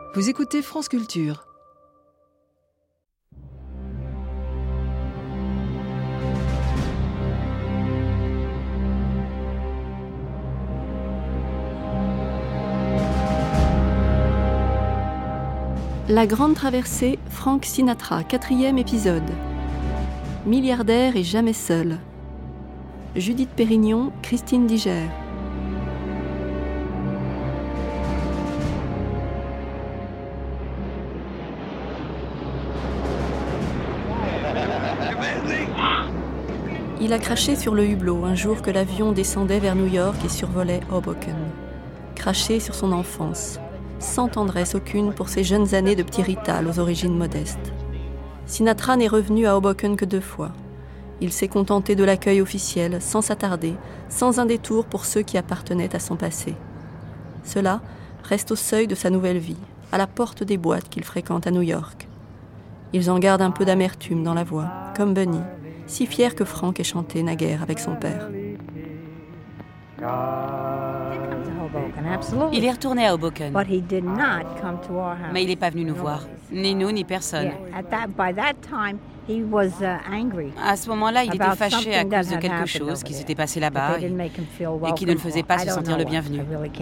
Vous écoutez France Culture. La Grande Traversée, Frank Sinatra, 4e épisode. Milliardaire et jamais seul. Judith Pérignon, Christine Diger. Il a craché sur le hublot un jour que l'avion descendait vers New York et survolait Hoboken. Craché sur son enfance, sans tendresse aucune pour ses jeunes années de petit rital aux origines modestes. Sinatra n'est revenu à Hoboken que 2 fois. Il s'est contenté de l'accueil officiel, sans s'attarder, sans un détour pour ceux qui appartenaient à son passé. Cela reste au seuil de sa nouvelle vie, à la porte des boîtes qu'il fréquente à New York. Ils en gardent un peu d'amertume dans la voix, comme Bunny, si fier que Frank ait chanté naguère avec son père. Il est retourné à Hoboken, mais il n'est pas venu nous voir, ni nous, ni personne. À ce moment-là, il était fâché à cause de quelque chose qui s'était passé là-bas et qui ne le faisait pas se sentir le bienvenu.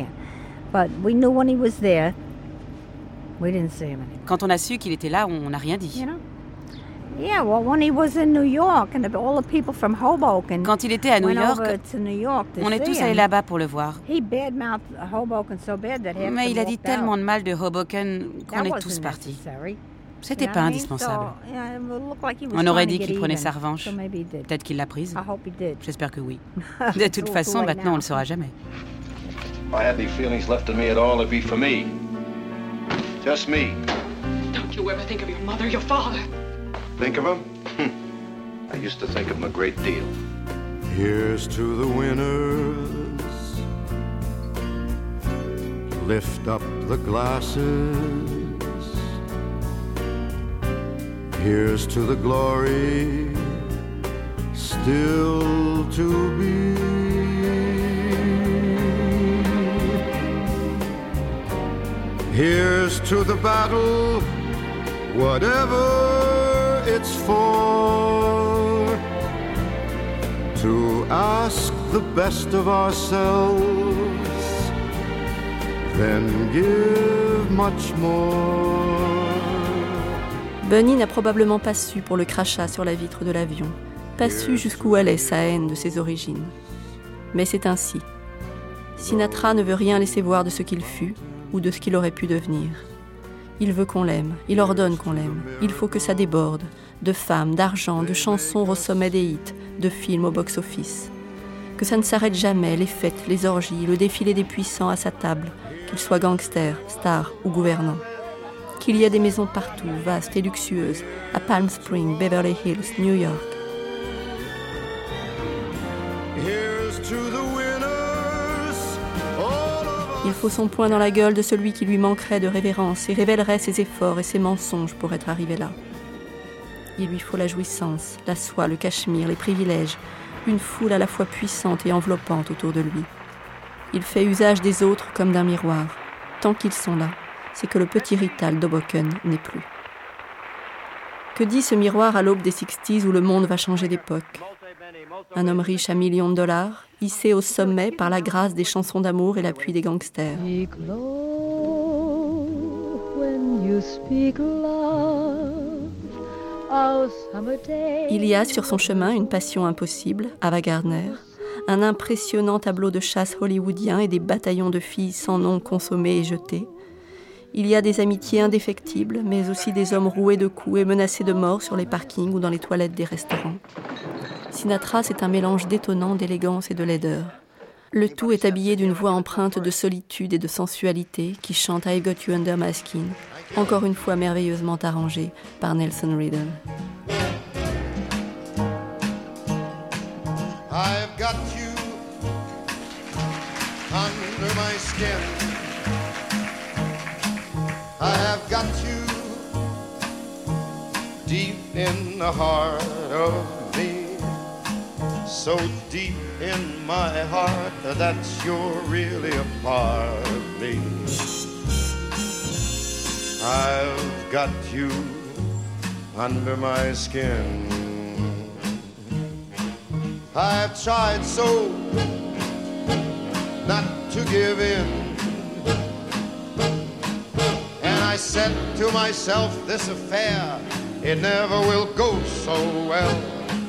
Quand on a su qu'il était là, on n'a rien dit. Quand il était à New York, on est tous allés là-bas pour le voir. Mais il a dit tellement de mal de Hoboken qu'on est tous partis. C'était pas indispensable. On aurait dit qu'il prenait sa revanche. Peut-être qu'il l'a prise. J'espère que oui. De toute façon, maintenant, on ne le saura jamais. If I had any feelings left in me at all, it'd be for me. Just me. Don't you ever think of your mother, your father? Think of him? I used to think of him a great deal. Here's to the winners. Lift up the glasses. Here's to the glory still to be. Here's to the battle, whatever it's for, to ask the best of ourselves, then give much more. Bunny n'a probablement pas su pour le crachat sur la vitre de l'avion, pas su jusqu'où allait sa haine de ses origines. Mais c'est ainsi. Sinatra ne veut rien laisser voir de ce qu'il fut ou de ce qu'il aurait pu devenir. Il veut qu'on l'aime, il ordonne qu'on l'aime. Il faut que ça déborde, de femmes, d'argent, de chansons au sommet des hits, de films au box-office. Que ça ne s'arrête jamais, les fêtes, les orgies, le défilé des puissants à sa table, qu'ils soient gangsters, stars ou gouvernants. Qu'il y ait des maisons partout, vastes et luxueuses, à Palm Springs, Beverly Hills, New York. Il faut son poing dans la gueule de celui qui lui manquerait de révérence et révélerait ses efforts et ses mensonges pour être arrivé là. Il lui faut la jouissance, la soie, le cachemire, les privilèges, une foule à la fois puissante et enveloppante autour de lui. Il fait usage des autres comme d'un miroir. Tant qu'ils sont là, c'est que le petit rital d'Hoboken n'est plus. Que dit ce miroir à l'aube des 60s où le monde va changer d'époque ? Un homme riche à millions de dollars, hissé au sommet par la grâce des chansons d'amour et l'appui des gangsters. Il y a sur son chemin une passion impossible, Ava Gardner, un impressionnant tableau de chasse hollywoodien et des bataillons de filles sans nom consommées et jetées. Il y a des amitiés indéfectibles, mais aussi des hommes roués de coups et menacés de mort sur les parkings ou dans les toilettes des restaurants. Sinatra, c'est un mélange détonnant d'élégance et de laideur. Le tout est habillé d'une voix empreinte de solitude et de sensualité qui chante I Got You Under My Skin, encore une fois merveilleusement arrangée par Nelson Riddle. I've got you under my skin. I have got you deep in the heart of me. So deep in my heart that you're really a part of me. I've got you under my skin. I've tried so not to give in, and I said to myself, this affair, it never will go so well.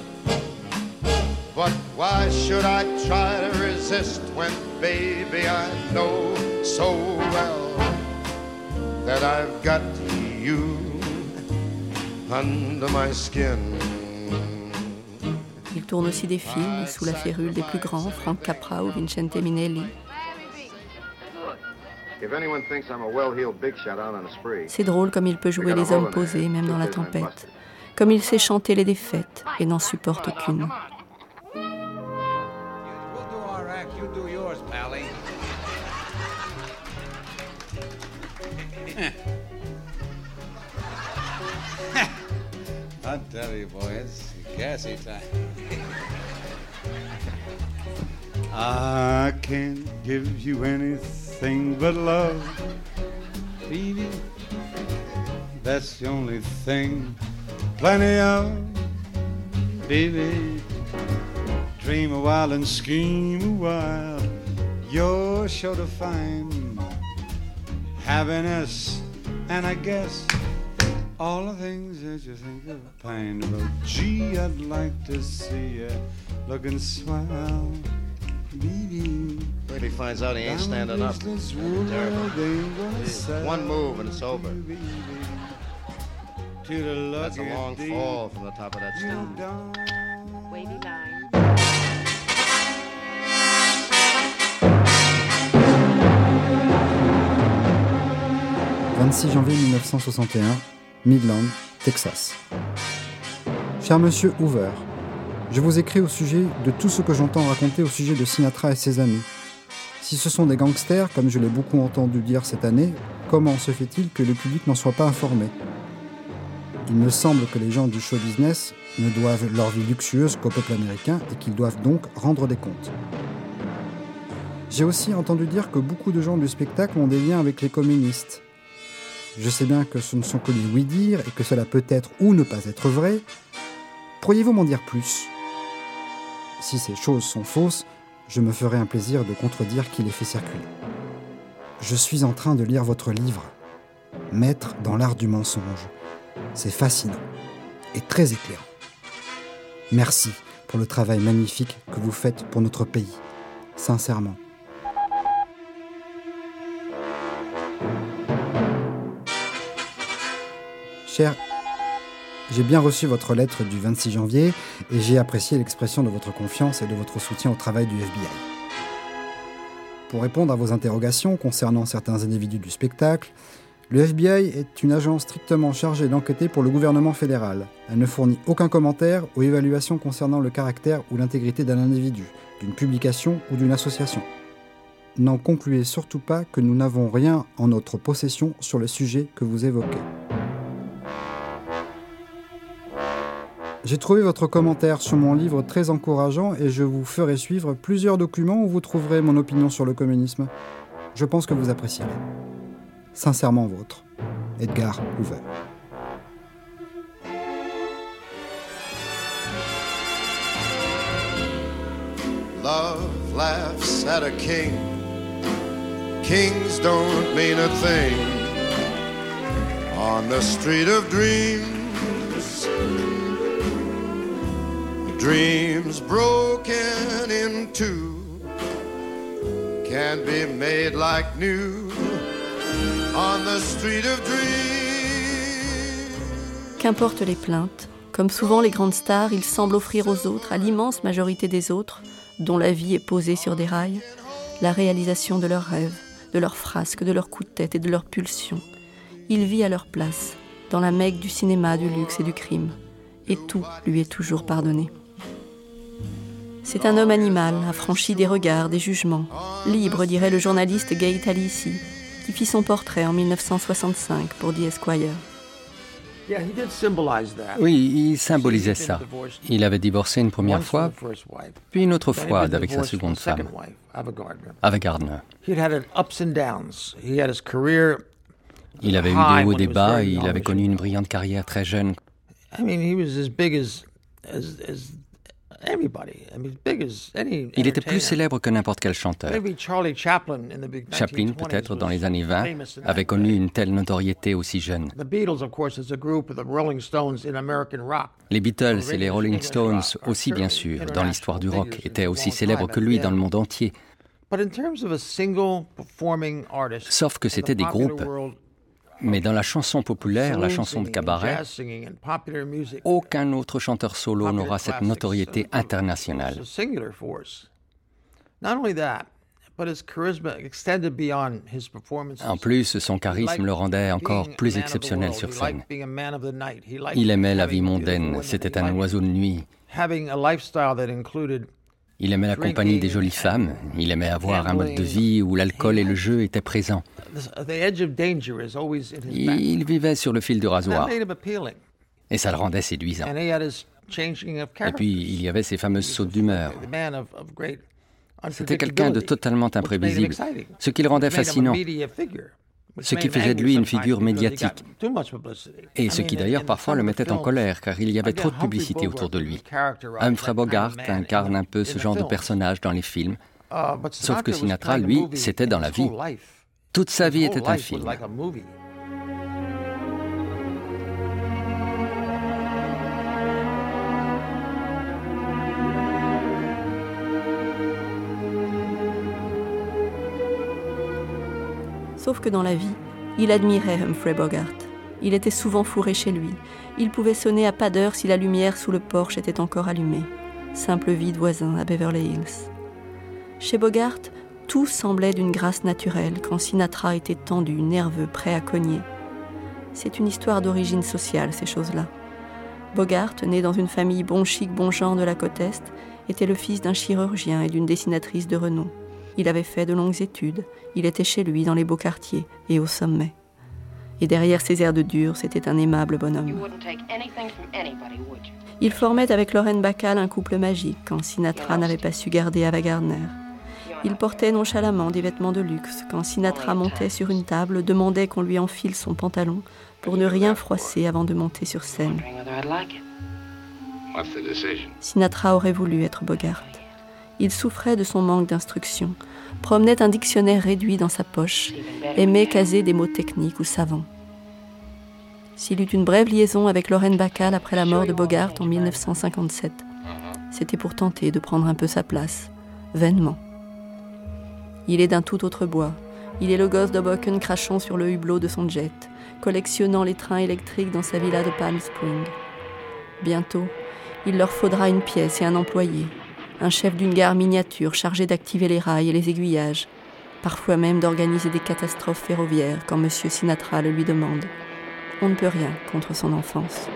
But why should I try to resist when, baby, I know so well that I've got you under my skin. Il tourne aussi des films sous la férule des plus grands, Frank Capra ou Vincente Minnelli. C'est drôle comme il peut jouer les hommes posés, même dans la tempête. Comme il sait chanter les défaites et n'en supporte aucune. I tell you, boy, it's gassy time. I can't give you anything but love, baby. That's the only thing, plenty of, baby. Dream a while and scheme a while. You're sure to find happiness, and I guess all the things that you think of pain. But gee, I'd like to see you looking swell, baby. When he finds out he ain't standing up, it's terrible. One move and it's over. That's a long fall from the top of that stage. Wavy line. 26 janvier 1961, Midland, Texas. Cher monsieur Hoover, je vous écris au sujet de tout ce que j'entends raconter au sujet de Sinatra et ses amis. Si ce sont des gangsters, comme je l'ai beaucoup entendu dire cette année, comment se fait-il que le public n'en soit pas informé ? Il me semble que les gens du show business ne doivent leur vie luxueuse qu'au peuple américain et qu'ils doivent donc rendre des comptes. J'ai aussi entendu dire que beaucoup de gens du spectacle ont des liens avec les communistes. Je sais bien que ce ne sont que des oui-dire et que cela peut être ou ne pas être vrai. Pourriez-vous m'en dire plus ? Si ces choses sont fausses, je me ferai un plaisir de contredire qui les fait circuler. Je suis en train de lire votre livre, Maître dans l'art du mensonge. C'est fascinant et très éclairant. Merci pour le travail magnifique que vous faites pour notre pays. Sincèrement. Cher, j'ai bien reçu votre lettre du 26 janvier et j'ai apprécié l'expression de votre confiance et de votre soutien au travail du FBI. Pour répondre à vos interrogations concernant certains individus du spectacle, le FBI est une agence strictement chargée d'enquêter pour le gouvernement fédéral. Elle ne fournit aucun commentaire ou évaluation concernant le caractère ou l'intégrité d'un individu, d'une publication ou d'une association. N'en concluez surtout pas que nous n'avons rien en notre possession sur le sujet que vous évoquez. J'ai trouvé votre commentaire sur mon livre très encourageant et je vous ferai suivre plusieurs documents où vous trouverez mon opinion sur le communisme. Je pense que vous apprécierez. Sincèrement vôtre, Edgar Hoover. Love laughs at a king. Kings don't mean a thing. On the street of dreams, dreams broken in two can be made like new on the street of dreams. Qu'importe les plaintes, comme souvent les grandes stars, ils semblent offrir aux autres, à l'immense majorité des autres, dont la vie est posée sur des rails, la réalisation de leurs rêves, de leurs frasques, de leurs coups de tête et de leurs pulsions. Il vit à leur place, dans la Mecque du cinéma, du luxe et du crime. Et tout lui est toujours pardonné. C'est un homme animal, affranchi des regards, des jugements, libre, dirait le journaliste Gay Talisi, qui fit son portrait en 1965 pour The Esquire. Oui, il symbolisait ça. Il avait divorcé une première fois, puis une autre fois avec sa seconde femme, Ava Gardner. Il avait eu des hauts, des bas, et il avait connu une brillante carrière très jeune. Il était plus célèbre que n'importe quel chanteur. Chaplin, peut-être, dans les années 20, avait connu une telle notoriété aussi jeune. Les Beatles et les Rolling Stones aussi, bien sûr, dans l'histoire du rock, étaient aussi célèbres que lui dans le monde entier. Sauf que c'était des groupes. Mais dans la chanson populaire, la chanson de cabaret, aucun autre chanteur solo n'aura cette notoriété internationale. En plus, son charisme le rendait encore plus exceptionnel sur scène. Il aimait la vie mondaine, c'était un oiseau de nuit. Il aimait la compagnie des jolies femmes, il aimait avoir un mode de vie où l'alcool et le jeu étaient présents. Il vivait sur le fil du rasoir, et ça le rendait séduisant. Et puis, il y avait ces fameuses sautes d'humeur. C'était quelqu'un de totalement imprévisible, ce qui le rendait fascinant, ce qui faisait de lui une figure médiatique, et ce qui d'ailleurs parfois le mettait en colère, car il y avait trop de publicité autour de lui. Humphrey Bogart incarne un peu ce genre de personnage dans les films, sauf que Sinatra, lui, c'était dans la vie. Toute sa vie était un film. Sauf que dans la vie, il admirait Humphrey Bogart. Il était souvent fourré chez lui. Il pouvait sonner à pas d'heure si la lumière sous le porche était encore allumée. Simple vie de voisin à Beverly Hills. Chez Bogart, tout semblait d'une grâce naturelle quand Sinatra était tendu, nerveux, prêt à cogner. C'est une histoire d'origine sociale, ces choses-là. Bogart, né dans une famille bon chic, bon genre de la côte Est, était le fils d'un chirurgien et d'une dessinatrice de renom. Il avait fait de longues études, il était chez lui dans les beaux quartiers et au sommet. Et derrière ses airs de dur, c'était un aimable bonhomme. Il formait avec Lauren Bacall un couple magique quand Sinatra n'avait pas su garder Ava Gardner. Il portait nonchalamment des vêtements de luxe quand Sinatra montait sur une table, demandait qu'on lui enfile son pantalon pour ne rien froisser avant de monter sur scène. Sinatra aurait voulu être Bogart. Il souffrait de son manque d'instruction, promenait un dictionnaire réduit dans sa poche, aimait caser des mots techniques ou savants. S'il eut une brève liaison avec Lauren Bacall après la mort de Bogart en 1957, c'était pour tenter de prendre un peu sa place, vainement. Il est d'un tout autre bois. Il est le gosse d'Hoboken crachant sur le hublot de son jet, collectionnant les trains électriques dans sa villa de Palm Springs. Bientôt, il leur faudra une pièce et un employé, un chef d'une gare miniature chargé d'activer les rails et les aiguillages, parfois même d'organiser des catastrophes ferroviaires quand M. Sinatra le lui demande. On ne peut rien contre son enfance.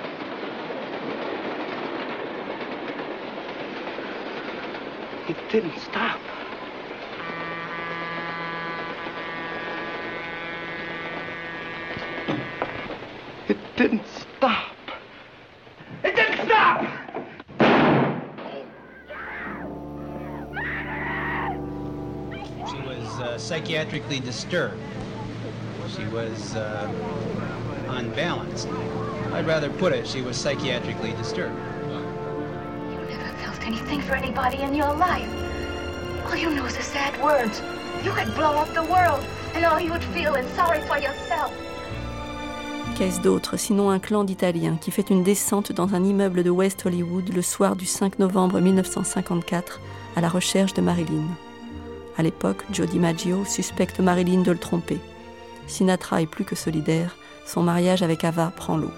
It didn't stop. It didn't stop. It didn't stop! She was psychiatrically disturbed. She was unbalanced. I'd rather put it, she was psychiatrically disturbed. You never felt anything for anybody in your life. All you know is the sad words. You could blow up the world, and all you would feel is sorry for yourself. Qu'est-ce d'autre sinon un clan d'Italiens qui fait une descente dans un immeuble de West Hollywood le soir du 5 novembre 1954 à la recherche de Marilyn. À l'époque, Joe DiMaggio suspecte Marilyn de le tromper. Sinatra est plus que solidaire, son mariage avec Ava prend l'eau.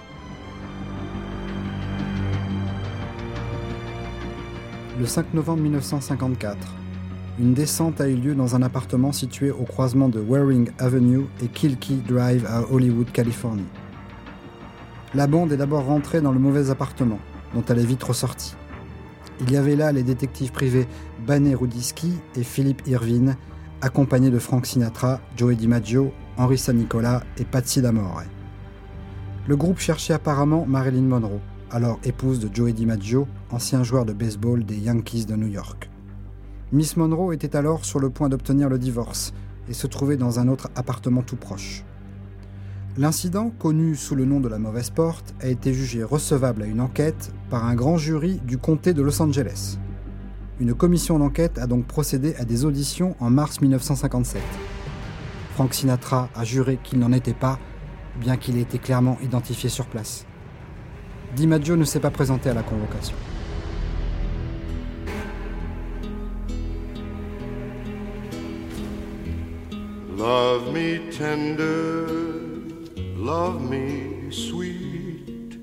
Le 5 novembre 1954, une descente a eu lieu dans un appartement situé au croisement de Waring Avenue et Kilkee Drive à Hollywood, Californie. La bande est d'abord rentrée dans le mauvais appartement, dont elle est vite ressortie. Il y avait là les détectives privés Banet Rudiski et Philip Irvine, accompagnés de Frank Sinatra, Joey DiMaggio, Henry San Nicola et Patsy Lamore. Le groupe cherchait apparemment Marilyn Monroe, alors épouse de Joey DiMaggio, ancien joueur de baseball des Yankees de New York. Miss Monroe était alors sur le point d'obtenir le divorce et se trouvait dans un autre appartement tout proche. L'incident, connu sous le nom de la mauvaise porte, a été jugé recevable à une enquête par un grand jury du comté de Los Angeles. Une commission d'enquête a donc procédé à des auditions en mars 1957. Frank Sinatra a juré qu'il n'en était pas, bien qu'il ait été clairement identifié sur place. DiMaggio ne s'est pas présenté à la convocation. Love me tender, love me sweet,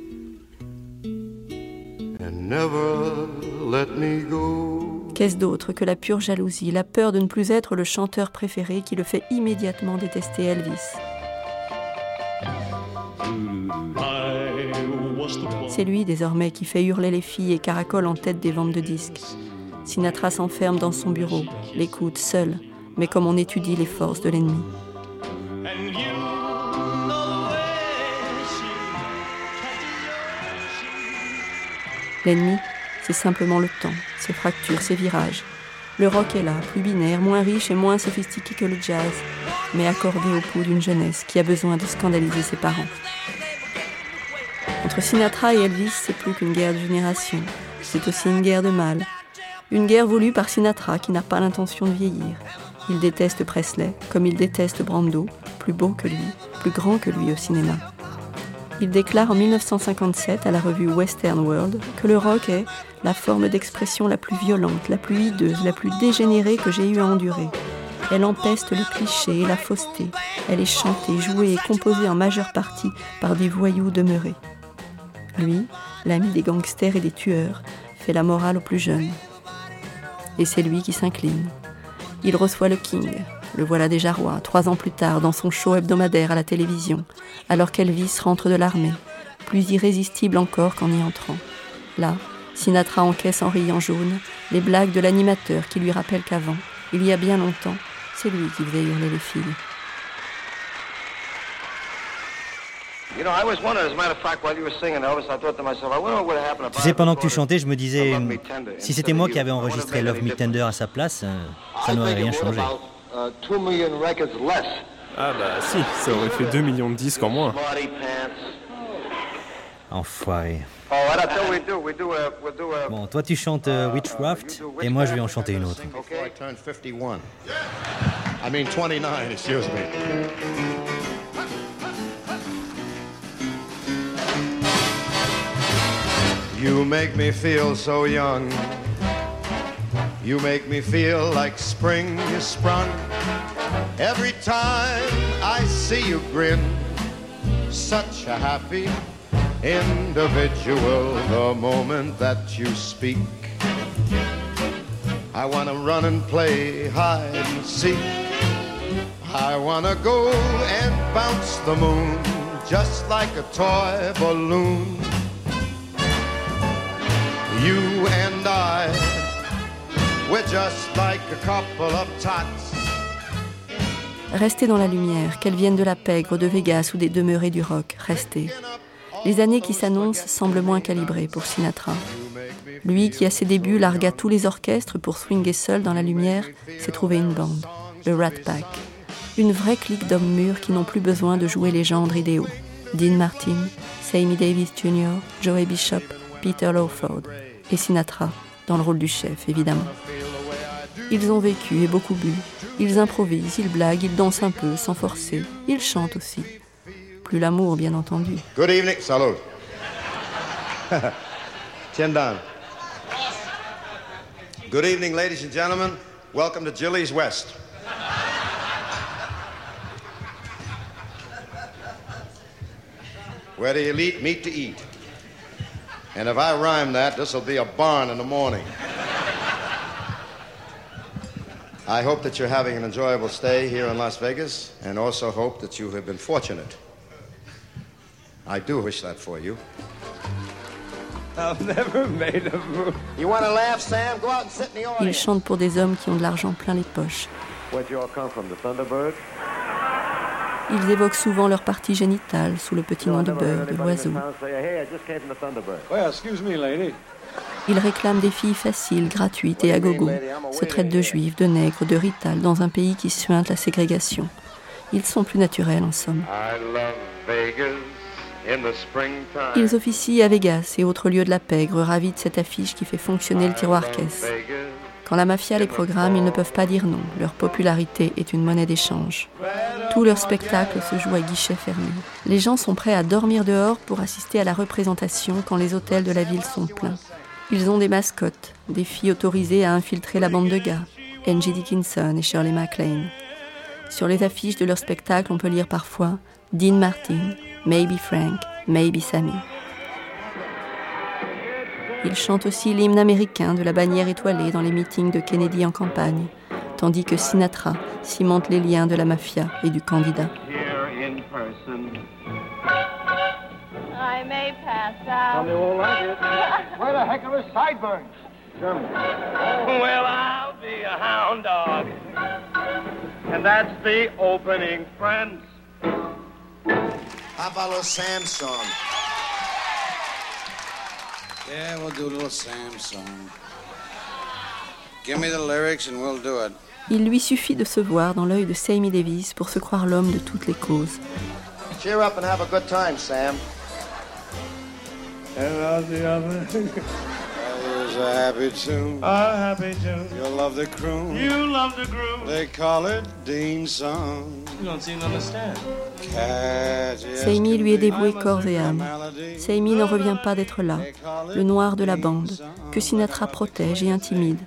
and never let me go. Qu'est-ce d'autre que la pure jalousie, la peur de ne plus être le chanteur préféré qui le fait immédiatement détester Elvis? C'est lui désormais qui fait hurler les filles et caracole en tête des ventes de disques. Sinatra s'enferme dans son bureau, l'écoute seul, mais comme on étudie les forces de l'ennemi. L'ennemi, c'est simplement le temps, ses fractures, ses virages. Le rock est là, plus binaire, moins riche et moins sophistiqué que le jazz, mais accordé au pouls d'une jeunesse qui a besoin de scandaliser ses parents. Entre Sinatra et Elvis, c'est plus qu'une guerre de génération. C'est aussi une guerre de mâles. Une guerre voulue par Sinatra qui n'a pas l'intention de vieillir. Il déteste Presley, comme il déteste Brando, plus beau que lui, plus grand que lui au cinéma. Il déclare en 1957 à la revue Western World que le rock est la forme d'expression la plus violente, la plus hideuse, la plus dégénérée que j'ai eu à endurer. Elle empeste le cliché et la fausseté. Elle est chantée, jouée et composée en majeure partie par des voyous demeurés. Lui, l'ami des gangsters et des tueurs, fait la morale aux plus jeunes. Et c'est lui qui s'incline. Il reçoit le King, le voilà déjà roi, 3 ans plus tard, dans son show hebdomadaire à la télévision, alors qu'Elvis rentre de l'armée, plus irrésistible encore qu'en y entrant. Là, Sinatra encaisse en riant jaune les blagues de l'animateur qui lui rappellent qu'avant, il y a bien longtemps, c'est lui qui faisait hurler les filles. Tu sais, pendant que tu chantais, je me disais, si c'était moi qui avais enregistré Love Me Tender à sa place, ça n'aurait rien changé. Ah bah si, ça aurait fait 2 millions de disques en moins. Enfoiré. Bon, toi tu chantes Witchcraft et moi je vais en chanter une autre. You make me feel so young. You make me feel like spring is sprung. Every time I see you grin, such a happy individual. The moment that you speak, I wanna run and play hide and seek. I wanna go and bounce the moon just like a toy balloon. You and I, we're just like a couple of tots. Restez dans la lumière, qu'elles viennent de la pègre, de Vegas ou des demeurés du rock, restez. Les années qui s'annoncent semblent moins calibrées pour Sinatra. Lui qui à ses débuts largua tous les orchestres pour swinguer seul dans la lumière, s'est trouvé une bande, le Rat Pack. Une vraie clique d'hommes mûrs qui n'ont plus besoin de jouer les gendres idéaux. Dean Martin, Sammy Davis Jr., Joey Bishop, Peter Lawford et Sinatra, dans le rôle du chef, évidemment. Ils ont vécu et beaucoup bu. Ils improvisent, ils blaguent, ils dansent un peu, sans forcer. Ils chantent aussi. Plus l'amour, bien entendu. Good evening, salute. Chin down. Good evening, ladies and gentlemen. Welcome to Gillies West. Where the elite meet to eat. And if I rhyme that, this'll be a barn in the morning. I hope that you're having an enjoyable stay here in Las Vegas, and also hope that you have been fortunate. I do wish that for you. I've never made a move. You want to laugh, Sam? Go out and sit in the audience. Ils chantent pour des hommes qui ont de l'argent plein les poches. Where'd you all come from, the Thunderbird? Ils évoquent souvent leur partie génitale sous le petit nom de beurre de l'oiseau. Ils réclament des filles faciles, gratuites et à gogo, se traitent de juifs, de nègres, de rital dans un pays qui suinte la ségrégation. Ils sont plus naturels en somme. Ils officient à Vegas et autres lieux de la pègre, ravis de cette affiche qui fait fonctionner le tiroir caisse. Quand la mafia les programme, ils ne peuvent pas dire non. Leur popularité est une monnaie d'échange. Tous leurs spectacles se jouent à guichets fermés. Les gens sont prêts à dormir dehors pour assister à la représentation quand les hôtels de la ville sont pleins. Ils ont des mascottes, des filles autorisées à infiltrer la bande de gars, Angie Dickinson et Shirley MacLaine. Sur les affiches de leurs spectacles, on peut lire parfois Dean Martin, Maybe Frank, Maybe Sammy. Ils chantent aussi l'hymne américain de la bannière étoilée dans les meetings de Kennedy en campagne, tandis que Sinatra cimente les liens de la mafia et du candidat. I may pass out. Tommy won't like it. Where the heck are his sideburns? Well, I'll be a hound dog. And that's the opening, friends. How about a little Sam song? Yeah, we'll do a little Sam song. Give me the lyrics and we'll do it. Il lui suffit de se voir dans l'œil de Sammy Davis pour se croire l'homme de toutes les causes. Cheer up and have a good time, Sam. And the other. There's a happy tune. A happy tune. You'll love the croon. You love the groove. They call it Dean's song. You don't seem to understand. Sammy lui est dévoué corps et âme. Sammy n'en revient pas d'être là, le noir de la bande, que Sinatra protège et intimide.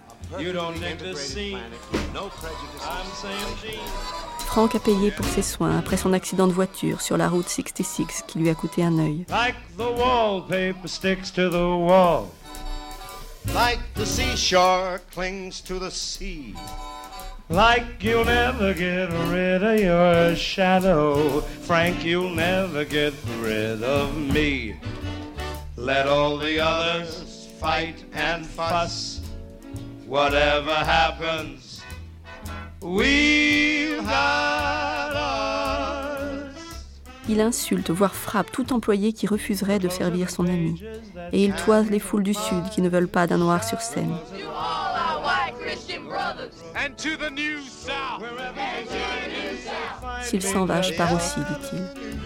Frank a payé pour ses soins après son accident de voiture sur la route 66 qui lui a coûté un œil. Like the wallpaper sticks to the wall. Like the seashore clings to the sea. Like you'll never get rid of your shadow. Frank, you'll never get rid of me. Let all the others fight and fuss. Whatever happens, we've got us. Il insulte, voire frappe tout employé qui refuserait de servir son ami. Et il toise les foules du Sud qui ne veulent pas d'un noir sur scène. S'il s'en va, je pars aussi, dit-il.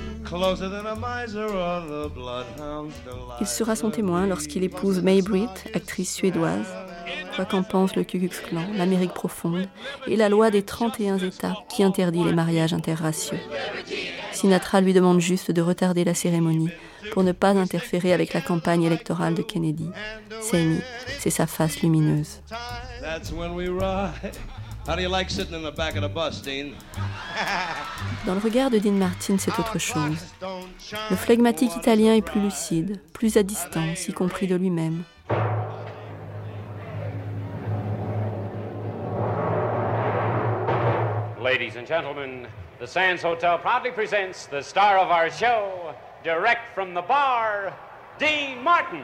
Il sera son témoin lorsqu'il épouse May Britt, actrice suédoise. Quoi qu'en pense le Ku Klux Klan, l'Amérique profonde et la loi des 31 États qui interdit les mariages interraciaux. Sinatra lui demande juste de retarder la cérémonie pour ne pas interférer avec la campagne électorale de Kennedy. Sammy, c'est sa face lumineuse. Dans le regard de Dean Martin, c'est autre chose. Le flegmatique italien est plus lucide, plus à distance, y compris de lui-même. Ladies and gentlemen, the Sands Hotel proudly presents the star of our show, direct from the bar, Dean Martin.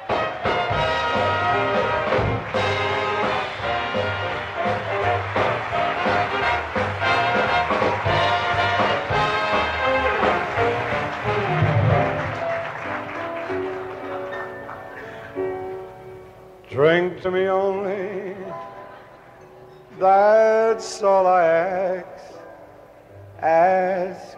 Drink to me only, that's all I ask,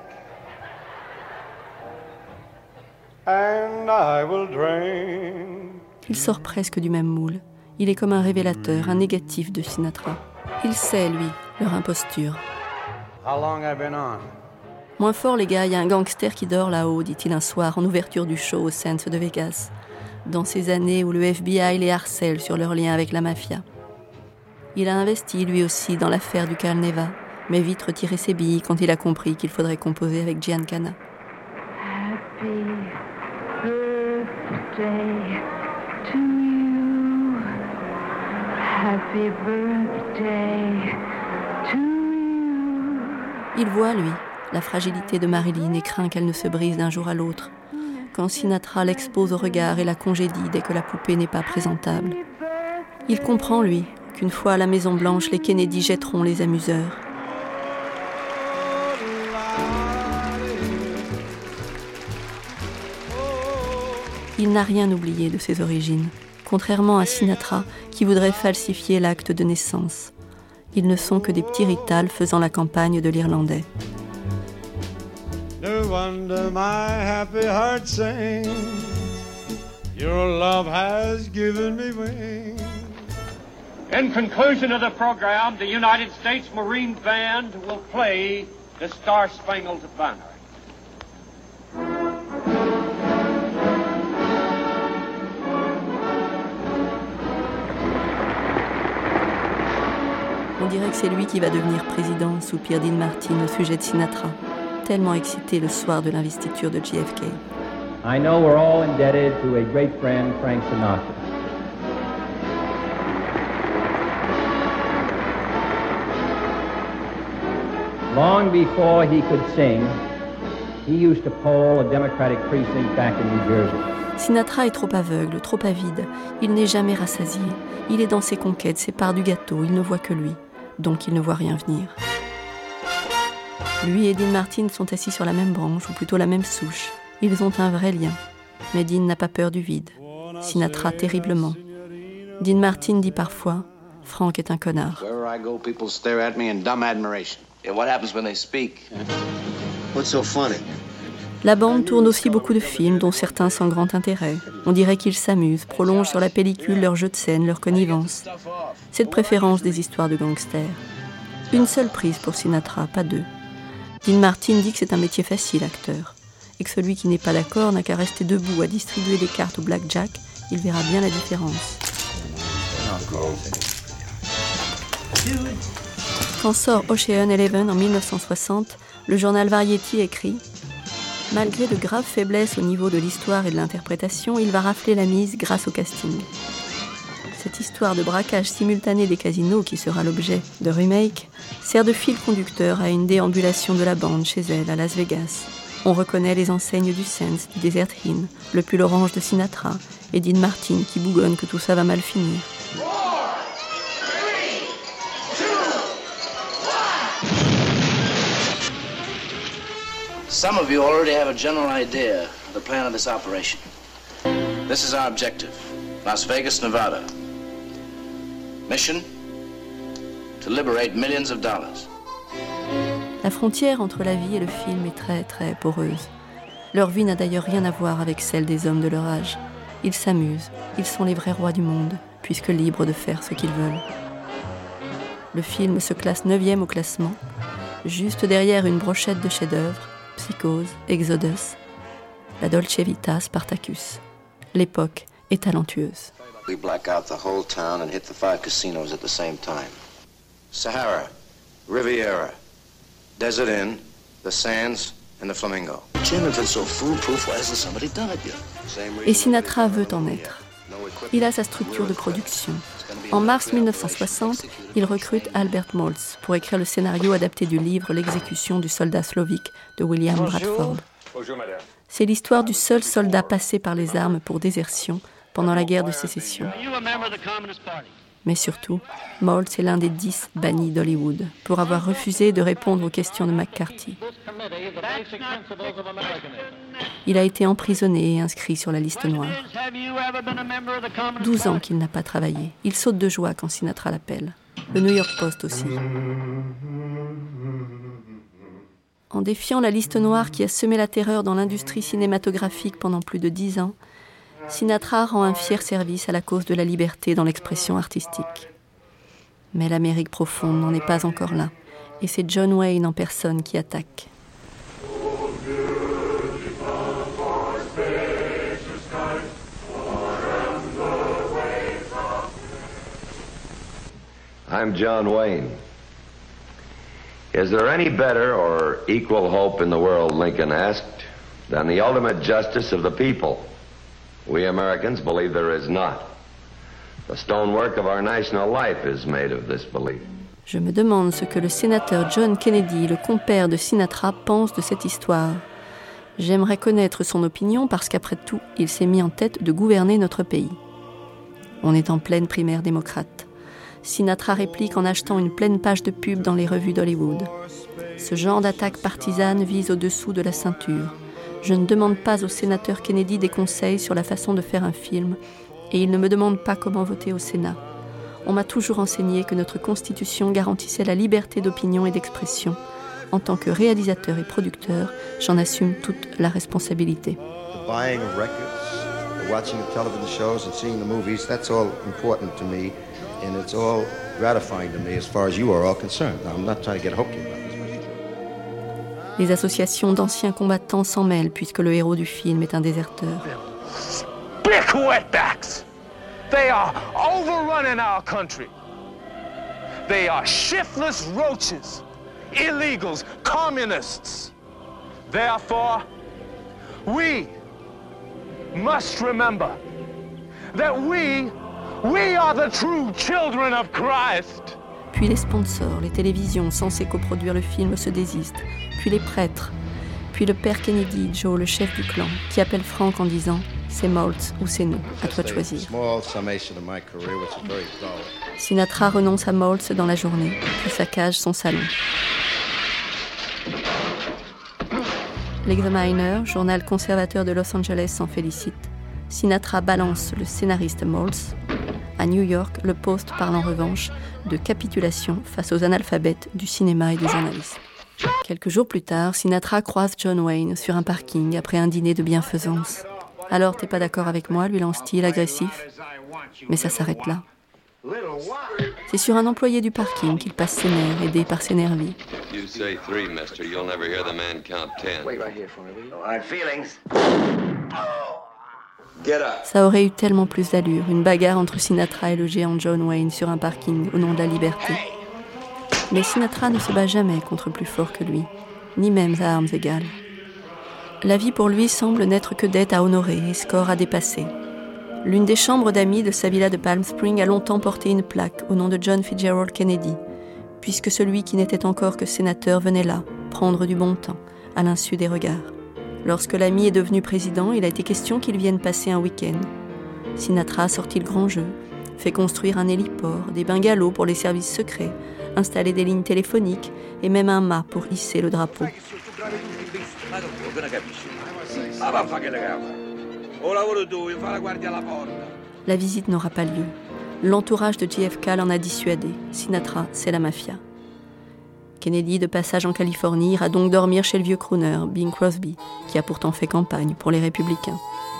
and I will drink. Il sort presque du même moule. Il est comme un révélateur, un négatif de Sinatra. Il sait, lui, leur imposture. How long I've been on? Moins fort, les gars, il y a un gangster qui dort là-haut, dit-il un soir en ouverture du show au Sands de Vegas, dans ces années où le FBI les harcèle sur leur lien avec la mafia. Il a investi, lui aussi, dans l'affaire du Calneva, mais vite retiré ses billes quand il a compris qu'il faudrait composer avec Giancana. Happy birthday to you. Happy birthday to you. Il voit, lui, la fragilité de Marilyn et craint qu'elle ne se brise d'un jour à l'autre, quand Sinatra l'expose au regard et la congédie dès que la poupée n'est pas présentable. Il comprend, lui, qu'une fois à la Maison-Blanche, les Kennedy jetteront les amuseurs. Il n'a rien oublié de ses origines, contrairement à Sinatra qui voudrait falsifier l'acte de naissance. Ils ne sont que des petits Rital faisant la campagne de l'Irlandais. No wonder my happy heart sings. Your love has given me wings. In conclusion of the program, the United States Marine Band will play the Star-Spangled Banner. On dirait que c'est lui qui va devenir président, soupire Dean Martin au sujet de Sinatra, tellement excité le soir de l'investiture de JFK. I know we're all indebted to a great friend, Frank Sinatra. Long before he could sing, he used to poll a Democratic precinct back in New Jersey. Sinatra est trop aveugle, trop avide. Il n'est jamais rassasié. Il est dans ses conquêtes, ses parts du gâteau. Il ne voit que lui. Donc il ne voit rien venir. Lui et Dean Martin sont assis sur la même branche, ou plutôt la même souche. Ils ont un vrai lien. Mais Dean n'a pas peur du vide. Sinatra terriblement. Dean Martin dit parfois, Frank est un connard. Wherever I go, people stare at me in dumb admiration. Yeah, what happens when they speak? What's so funny? La bande tourne aussi beaucoup de films, dont certains sans grand intérêt. On dirait qu'ils s'amusent, prolongent sur la pellicule leur jeu de scène, leur connivence. C'est de préférence des histoires de gangsters. Une seule prise pour Sinatra, pas deux. Dean Martin dit que c'est un métier facile, acteur, et que celui qui n'est pas d'accord n'a qu'à rester debout à distribuer des cartes au blackjack, il verra bien la différence. Quand sort Ocean Eleven en 1960, le journal Variety écrit « Malgré de graves faiblesses au niveau de l'histoire et de l'interprétation, il va rafler la mise grâce au casting. » Cette histoire de braquage simultané des casinos, qui sera l'objet de remake, sert de fil conducteur à une déambulation de la bande chez elle à Las Vegas. On reconnaît les enseignes du Sands, du Desert Inn, le pull orange de Sinatra et Dean Martin qui bougonne que tout ça va mal finir. Some of you already have a general idea of the plan of this operation. This is our objective, Las Vegas, Nevada. Mission, to liberate millions of dollars. La frontière entre la vie et le film est très, très poreuse. Leur vie n'a d'ailleurs rien à voir avec celle des hommes de leur âge. Ils s'amusent, ils sont les vrais rois du monde, puisque libres de faire ce qu'ils veulent. Le film se classe 9e au classement, juste derrière une brochette de chefs-d'œuvre, Psychose, Exodus, la Dolce Vita, Spartacus. L'époque est talentueuse. We black out the whole town and hit the 5 casinos at the same time. Sahara, Riviera, Desert Inn, the Sands, and the Flamingo. Jim, if it's so foolproof, why hasn't somebody done it yet? Et Sinatra veut en être. Il a sa structure de production. En mars 1960, il recrute Albert Maltz pour écrire le scénario adapté du livre L'exécution du soldat slovique de William Bradford. C'est l'histoire du seul soldat passé par les armes pour désertion pendant la guerre de sécession. Mais surtout, Maltz est l'un des 10 bannis d'Hollywood pour avoir refusé de répondre aux questions de McCarthy. Il a été emprisonné et inscrit sur la liste noire. 12 ans qu'il n'a pas travaillé. Il saute de joie quand Sinatra l'appelle. Le New York Post aussi. En défiant la liste noire qui a semé la terreur dans l'industrie cinématographique pendant plus de 10 ans, Sinatra rend un fier service à la cause de la liberté dans l'expression artistique. Mais l'Amérique profonde n'en est pas encore là, et c'est John Wayne en personne qui attaque. I'm John Wayne. Is there any better or equal hope in the world, Lincoln asked, than the ultimate justice of the people? We Americans believe there is not. The stonework of our national life is made of this belief. Je me demande ce que le sénateur John Kennedy, le compère de Sinatra, pense de cette histoire. J'aimerais connaître son opinion parce qu'après tout, il s'est mis en tête de gouverner notre pays. On est en pleine primaire démocrate. Sinatra réplique en achetant une pleine page de pub dans les revues d'Hollywood. Ce genre d'attaque partisane vise au-dessous de la ceinture. Je ne demande pas au sénateur Kennedy des conseils sur la façon de faire un film, et il ne me demande pas comment voter au Sénat. On m'a toujours enseigné que notre Constitution garantissait la liberté d'opinion et d'expression. En tant que réalisateur et producteur, j'en assume toute la responsabilité. Buying of records, watching the television shows and seeing the movies, that's all important to me, and it's all gratifying to me as far as you are all concerned. Now, I'm not trying to get hokey about this. Les associations d'anciens combattants s'en mêlent puisque le héros du film est un déserteur. Big wetbacks! They are overrunning our country. They are shiftless roaches, illegals, communists. Therefore, we must remember that we are the true children of Christ. Puis les sponsors, les télévisions censées coproduire le film se désistent, puis les prêtres, puis le père Kennedy, Joe, le chef du clan, qui appelle Frank en disant « c'est Maltz ou c'est nous, à toi de choisir ». Sinatra renonce à Maltz dans la journée, puis saccage son salon. L'Examiner, journal conservateur de Los Angeles, s'en félicite. Sinatra balance le scénariste Maltz. À New York, le Post parle en revanche de capitulation face aux analphabètes du cinéma et du journalisme. Quelques jours plus tard, Sinatra croise John Wayne sur un parking après un dîner de bienfaisance. « Alors, t'es pas d'accord avec moi ?» lui lance-t-il, agressif. Mais ça s'arrête là. C'est sur un employé du parking qu'il passe ses nerfs, aidé par ses nervis. Ça aurait eu tellement plus d'allure, une bagarre entre Sinatra et le géant John Wayne sur un parking au nom de la liberté. Mais Sinatra ne se bat jamais contre plus fort que lui, ni même à armes égales. La vie pour lui semble n'être que dette à honorer et score à dépasser. L'une des chambres d'amis de sa villa de Palm Springs a longtemps porté une plaque au nom de John Fitzgerald Kennedy, puisque celui qui n'était encore que sénateur venait là, prendre du bon temps, à l'insu des regards. Lorsque l'ami est devenu président, il a été question qu'il vienne passer un week-end. Sinatra a sorti le grand jeu, fait construire un héliport, des bungalows pour les services secrets, installé des lignes téléphoniques et même un mât pour hisser le drapeau. La visite n'aura pas lieu. L'entourage de JFK l'en a dissuadé. Sinatra, c'est la mafia. Kennedy, de passage en Californie, ira donc dormir chez le vieux crooner, Bing Crosby, qui a pourtant fait campagne pour les républicains.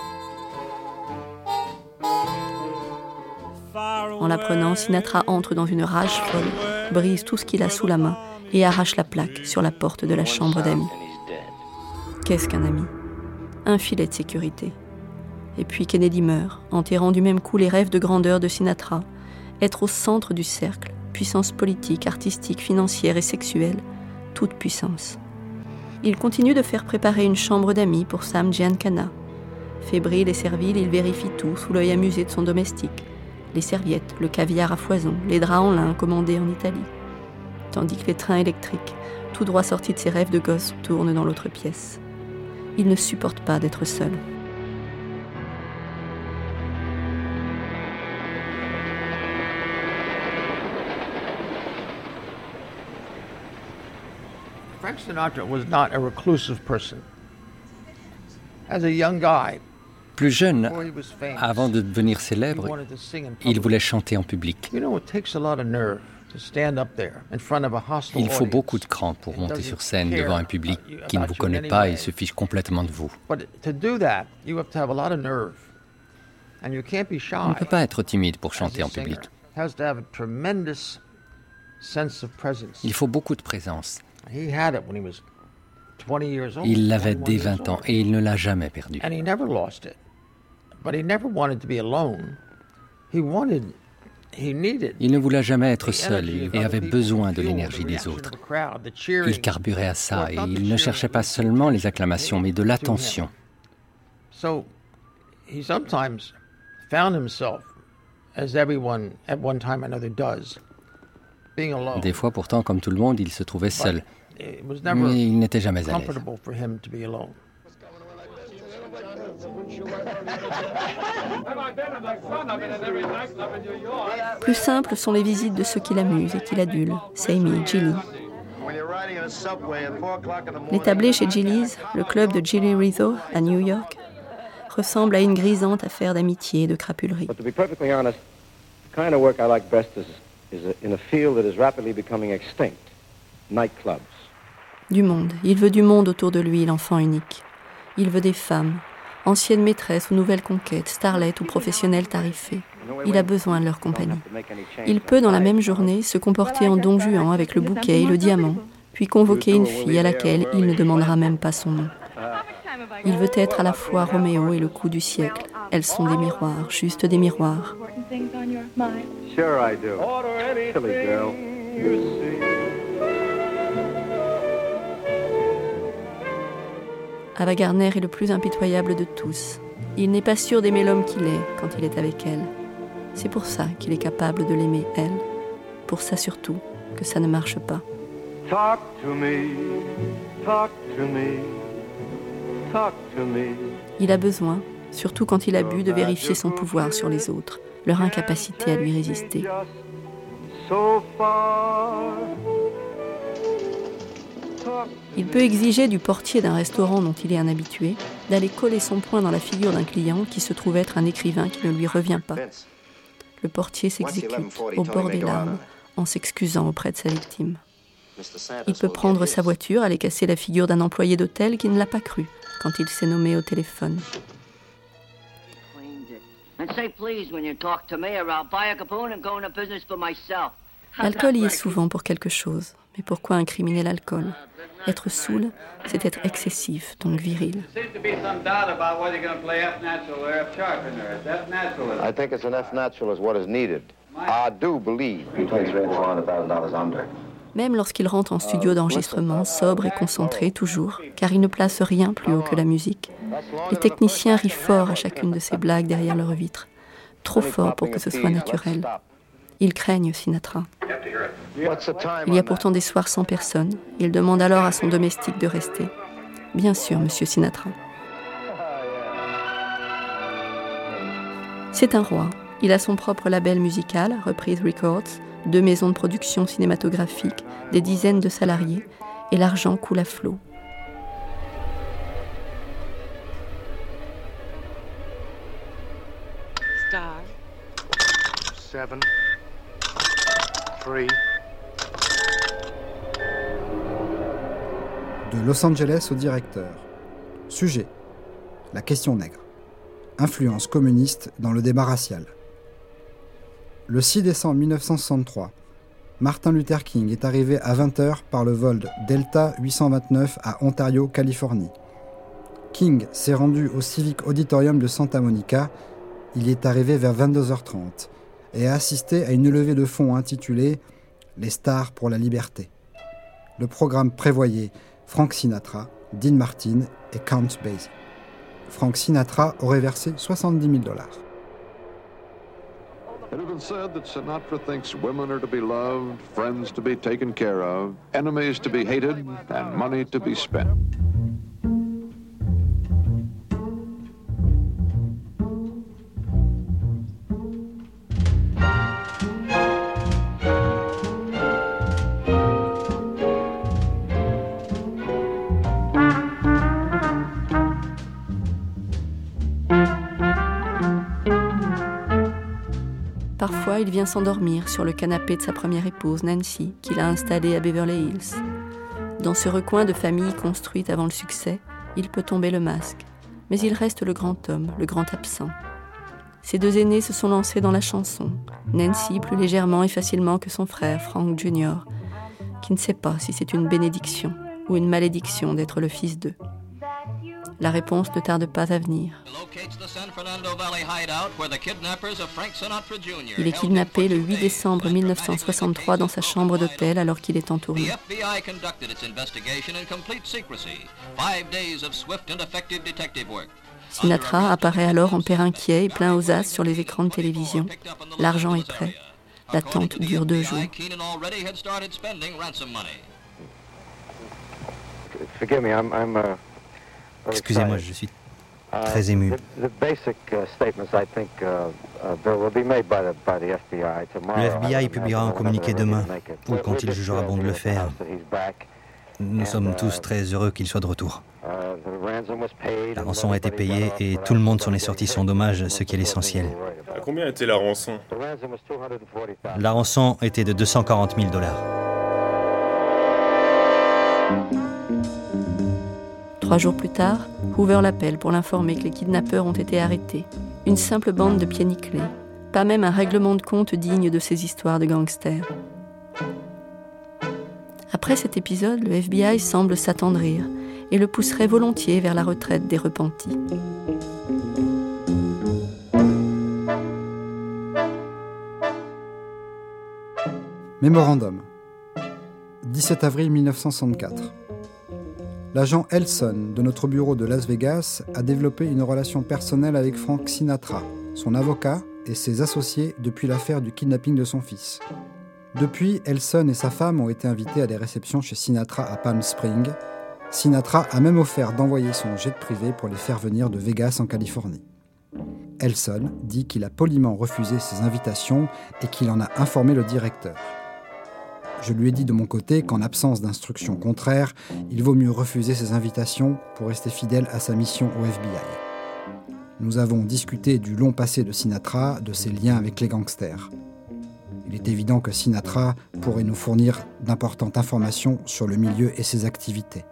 En l'apprenant, Sinatra entre dans une rage folle, brise tout ce qu'il a sous la main et arrache la plaque sur la porte de la chambre d'amis. Qu'est-ce qu'un ami ? Un filet de sécurité. Et puis Kennedy meurt, enterrant du même coup les rêves de grandeur de Sinatra, être au centre du cercle, puissance politique, artistique, financière et sexuelle, toute puissance. Il continue de faire préparer une chambre d'amis pour Sam Giancana. Fébrile et servile, il vérifie tout sous l'œil amusé de son domestique. Les serviettes, le caviar à foison, les draps en lin commandés en Italie. Tandis que les trains électriques, tout droit sortis de ses rêves de gosse, tournent dans l'autre pièce. Il ne supporte pas d'être seul. Frank Sinatra was not a reclusive person. As a young guy, plus jeune, avant de devenir célèbre, il voulait chanter en public. Il faut beaucoup de cran pour monter sur scène devant un public qui ne vous connaît pas et se fiche complètement de vous. On ne peut pas être timide pour chanter en public. Il faut beaucoup de présence. Il l'avait dès 20 ans et il ne l'a jamais perdu. Il ne voulait jamais être seul et avait besoin de l'énergie des autres. Il carburait à ça et il ne cherchait pas seulement les acclamations, mais de l'attention. Des fois, pourtant, comme tout le monde, il se trouvait seul. Mais il n'était jamais à l'aise. Plus simples sont les visites de ceux qui l'amusent et qui l'adulent, Sammy, Gilly. L'établé chez Gilly's, le club de Gilly Rizzo à New York, ressemble à une grisante affaire d'amitié et de crapulerie. Kind of work I like best is in a field that is rapidly becoming extinct, nightclubs. Du monde. Il veut du monde autour de lui, l'enfant unique. Il veut des femmes, anciennes maîtresses ou nouvelles conquêtes, starlettes ou professionnels tarifés. Il a besoin de leur compagnie. Il peut, dans la même journée, se comporter en Don Juan avec le bouquet et le diamant, puis convoquer une fille à laquelle il ne demandera même pas son nom. Il veut être à la fois Roméo et le coup du siècle. Elles sont des miroirs, juste des miroirs. Sure I do. Silly girl. Ava Gardner est le plus impitoyable de tous. Il n'est pas sûr d'aimer l'homme qu'il est quand il est avec elle. C'est pour ça qu'il est capable de l'aimer, elle. Pour ça surtout, que ça ne marche pas. Talk to me, talk to me, talk to me. Il a besoin, surtout quand il a bu, de vérifier son pouvoir sur les autres, leur incapacité à lui résister. So far. Il peut exiger du portier d'un restaurant dont il est un habitué d'aller coller son poing dans la figure d'un client qui se trouve être un écrivain qui ne lui revient pas. Le portier s'exécute au bord des larmes en s'excusant auprès de sa victime. Il peut prendre sa voiture, aller casser la figure d'un employé d'hôtel qui ne l'a pas cru quand il s'est nommé au téléphone. L'alcool y est souvent pour quelque chose. Mais pourquoi incriminer l'alcool ? Être saoul, c'est être excessif, donc viril. I think it's an F natural is what is needed. I do believe he takes $400,000 under. Même lorsqu'il rentre en studio d'enregistrement, sobre et concentré toujours, car il ne place rien plus haut que la musique, les techniciens rient fort à chacune de ses blagues derrière leurs vitres, trop fort pour que ce soit naturel. Ils craignent Sinatra. Il y a pourtant des soirs sans personne. Il demande alors à son domestique de rester. Bien sûr, monsieur Sinatra. C'est un roi. Il a son propre label musical, Reprise Records, 2 maisons de production cinématographique, des dizaines de salariés, et l'argent coule à flot. Star. 7, 3. De Los Angeles au directeur. Sujet : la question nègre. Influence communiste dans le débat racial. Le 6 décembre 1963, Martin Luther King est arrivé à 20h par le vol Delta 829 à Ontario, Californie. King s'est rendu au Civic Auditorium de Santa Monica. Il y est arrivé vers 22h30 et a assisté à une levée de fonds intitulée « Les stars pour la liberté ». Le programme prévoyait Frank Sinatra, Dean Martin et Count Basie. Frank Sinatra aurait versé $70 000. It has been said that Sinatra thinks women are to be loved, friends to be taken care of, enemies to be hated, and money to be spent. Parfois, il vient s'endormir sur le canapé de sa première épouse, Nancy, qu'il a installée à Beverly Hills. Dans ce recoin de famille construite avant le succès, il peut tomber le masque. Mais il reste le grand homme, le grand absent. Ses 2 aînés se sont lancés dans la chanson. Nancy plus légèrement et facilement que son frère, Frank Jr., qui ne sait pas si c'est une bénédiction ou une malédiction d'être le fils d'eux. La réponse ne tarde pas à venir. Il est kidnappé le 8 décembre 1963 dans sa chambre d'hôtel alors qu'il est en tournée. Sinatra apparaît alors en père inquiet et plein aux as sur les écrans de télévision. L'argent est prêt. L'attente dure 2 jours. Forgive me, I'm Excusez-moi, je suis très ému. Le FBI publiera un communiqué demain, ou quand il jugera bon de le faire. Nous sommes tous très heureux qu'il soit de retour. La rançon a été payée et tout le monde s'en est sorti sans dommage, ce qui est l'essentiel. À combien était la rançon ? La rançon était de $240 000. 3 jours plus tard, Hoover l'appelle pour l'informer que les kidnappeurs ont été arrêtés. Une simple bande de pieds nickelés. Pas même un règlement de compte digne de ces histoires de gangsters. Après cet épisode, le FBI semble s'attendrir et le pousserait volontiers vers la retraite des repentis. Mémorandum. 17 avril 1964. L'agent Elson de notre bureau de Las Vegas a développé une relation personnelle avec Frank Sinatra, son avocat et ses associés depuis l'affaire du kidnapping de son fils. Depuis, Elson et sa femme ont été invités à des réceptions chez Sinatra à Palm Springs. Sinatra a même offert d'envoyer son jet privé pour les faire venir de Vegas en Californie. Elson dit qu'il a poliment refusé ces invitations et qu'il en a informé le directeur. Je lui ai dit de mon côté qu'en absence d'instructions contraires, il vaut mieux refuser ces invitations pour rester fidèle à sa mission au FBI. Nous avons discuté du long passé de Sinatra, de ses liens avec les gangsters. Il est évident que Sinatra pourrait nous fournir d'importantes informations sur le milieu et ses activités.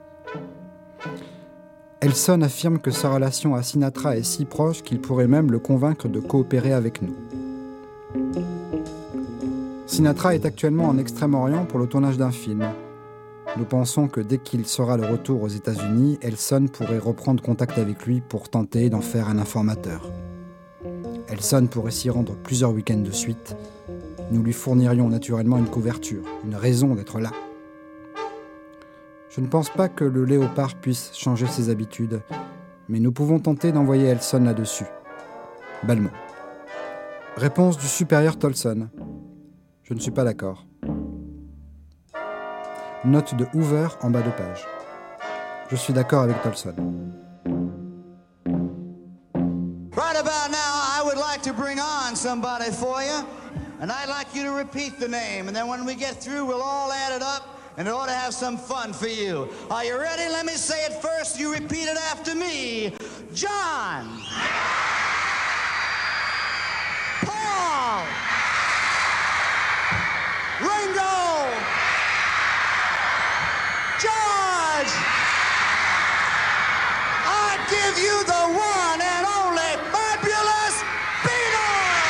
Elson affirme que sa relation à Sinatra est si proche qu'il pourrait même le convaincre de coopérer avec nous. Sinatra est actuellement en Extrême-Orient pour le tournage d'un film. Nous pensons que dès qu'il sera de retour aux États-Unis, Elson pourrait reprendre contact avec lui pour tenter d'en faire un informateur. Elson pourrait s'y rendre plusieurs week-ends de suite. Nous lui fournirions naturellement une couverture, une raison d'être là. Je ne pense pas que le léopard puisse changer ses habitudes, mais nous pouvons tenter d'envoyer Elson là-dessus. Belmont. Réponse du supérieur Tolson. Je ne suis pas d'accord. Note de Hoover en bas de page. Je suis d'accord avec Tolson. Right about now, I would like to bring on somebody for you, and I'd like you to repeat the name, and then when we get through, we'll all add it up, and it ought to have some fun for you. Are you ready? Let me say it first. You repeat it after me. John. Paul. Ringo. George. I give you the one and only fabulous Beatles.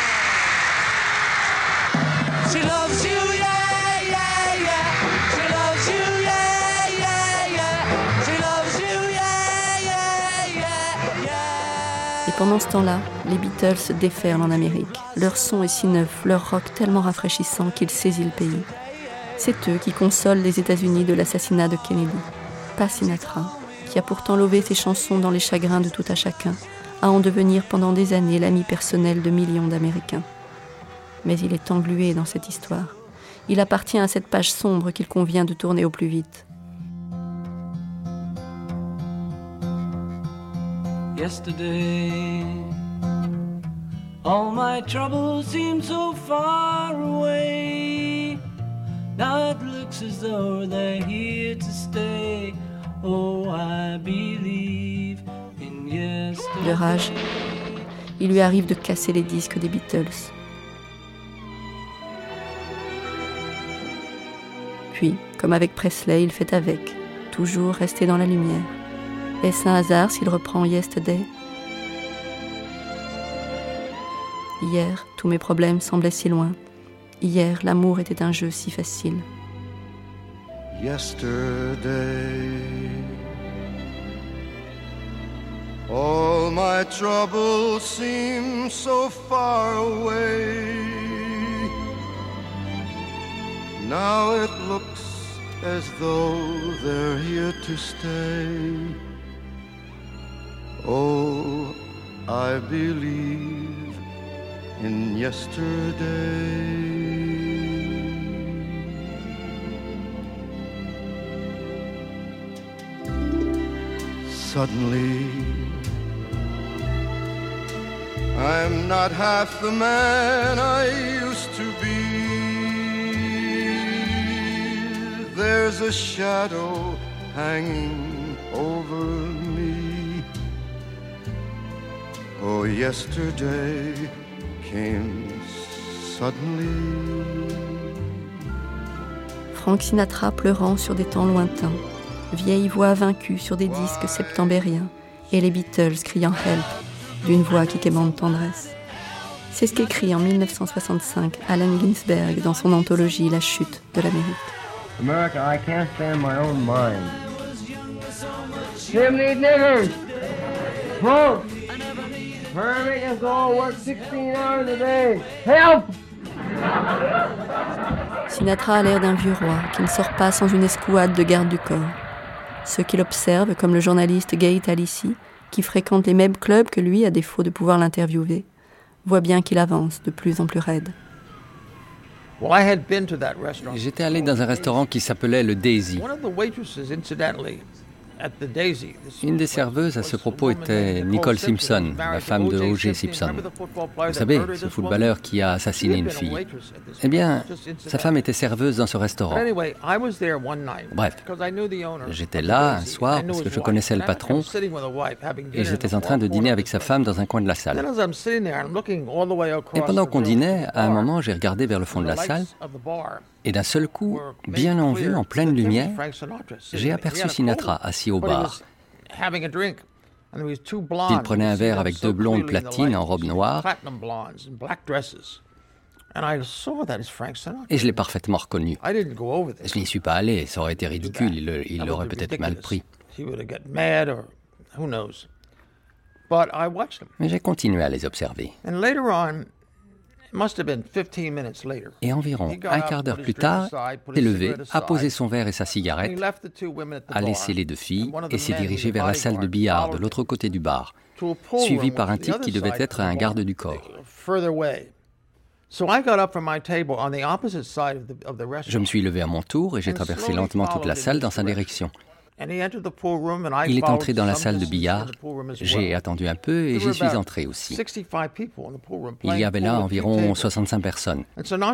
She loves you, yeah, yeah, yeah. She loves you, yeah, yeah, yeah. She loves you, yeah, yeah, yeah, yeah. Et pendant ce temps-là, les Beatles se déferlent en Amérique. Leur son est si neuf, leur rock tellement rafraîchissant qu'il saisit le pays. C'est eux qui consolent les États-Unis de l'assassinat de Kennedy. Pas Sinatra, qui a pourtant lové ses chansons dans les chagrins de tout à chacun, à en devenir pendant des années l'ami personnel de millions d'Américains. Mais il est englué dans cette histoire. Il appartient à cette page sombre qu'il convient de tourner au plus vite. Yesterday, all my troubles seem so far away. Now it looks as though they're here to stay. Oh, I believe in yesterday. De rage, il lui arrive de casser les disques des Beatles. Puis, comme avec Presley, il fait avec, toujours resté dans la lumière. Est-ce un hasard s'il reprend Yesterday? Hier, tous mes problèmes semblaient si loin. Hier, l'amour était un jeu si facile. Yesterday, all my troubles seem so far away. Now it looks as though they're here to stay. Oh, I believe in yesterday. Suddenly, I'm not half the man I used to be. There's a shadow hanging over me. Oh, yesterday came suddenly. Frank Sinatra pleurant sur des temps lointains. Vieille voix vaincue sur des disques septembériens et les Beatles criant « Help » d'une voix qui quémande tendresse. C'est ce qu'écrit en 1965 Allen Ginsberg dans son anthologie La chute de l'Amérique. America, I can't stand my own mind. Them need niggers! Smoke! Americans go work 16 hours a day. Help! Sinatra a l'air d'un vieux roi qui ne sort pas sans une escouade de gardes du corps. Ceux qui l'observent, comme le journaliste Gay Talissi, qui fréquente les mêmes clubs que lui à défaut de pouvoir l'interviewer, voient bien qu'il avance de plus en plus raide. J'étais allé dans un restaurant qui s'appelait le Daisy. Une des serveuses à ce propos était Nicole Simpson, la femme de O.J. Simpson. Vous savez, ce footballeur qui a assassiné une fille. Eh bien, sa femme était serveuse dans ce restaurant. Bref, j'étais là un soir parce que je connaissais le patron et j'étais en train de dîner avec sa femme dans un coin de la salle. Et pendant qu'on dînait, à un moment, j'ai regardé vers le fond de la salle et d'un seul coup, bien en vue, en pleine lumière, j'ai aperçu Sinatra assis au bar. Il prenait un verre avec deux blondes platines en robe noire et je l'ai parfaitement reconnu. Je n'y suis pas allé, ça aurait été ridicule, il l'aurait peut-être mal pris. Mais j'ai continué à les observer. Et environ un quart d'heure plus tard, il s'est levé, a posé son verre et sa cigarette, a laissé les deux filles et s'est dirigé vers la salle de billard de l'autre côté du bar, suivi par un type qui devait être un garde du corps. Je me suis levé à mon tour et j'ai traversé lentement toute la salle dans sa direction. Il est entré dans la salle de billard, j'ai attendu un peu et j'y suis entré aussi. Il y avait là environ 65 personnes.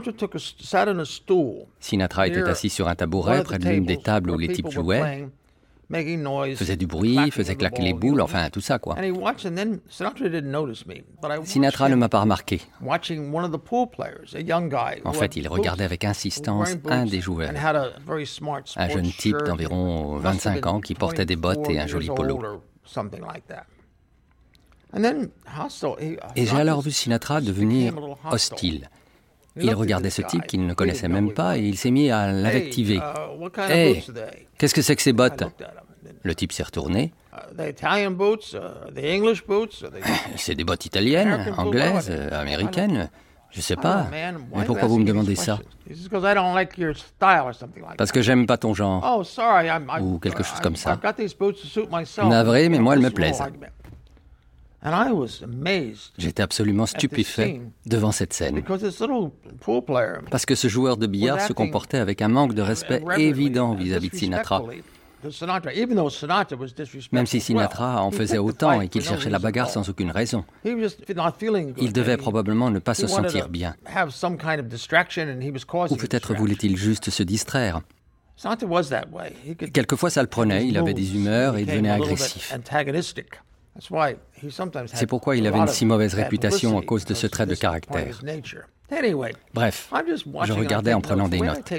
Sinatra était assis sur un tabouret près de l'une des tables où les types jouaient, faisait du bruit, faisait claquer les boules, enfin tout ça quoi. Sinatra ne m'a pas remarqué. En fait, il regardait avec insistance un des joueurs, un jeune type d'environ 25 ans qui portait des bottes et un joli polo. Et j'ai alors vu Sinatra devenir hostile. Il regardait ce type qu'il ne connaissait même pas et il s'est mis à l'invectiver. « Hey, qu'est-ce que c'est que ces bottes ?» Le type s'est retourné. « C'est des bottes italiennes, anglaises, américaines. Je sais pas. Mais pourquoi vous me demandez ça ?»« Parce que j'aime pas ton genre. » Ou quelque chose comme ça. Navré, mais moi, elles me plaisent. J'étais absolument stupéfait devant cette scène. Parce que ce joueur de billard se comportait avec un manque de respect évident vis-à-vis de Sinatra. Même si Sinatra en faisait autant et qu'il cherchait la bagarre sans aucune raison. Il devait probablement ne pas se sentir bien. Ou peut-être voulait-il juste se distraire. Quelquefois ça le prenait, il avait des humeurs et devenait agressif. C'est pourquoi il avait une si mauvaise réputation à cause de ce trait de caractère. Bref, je regardais en prenant des notes.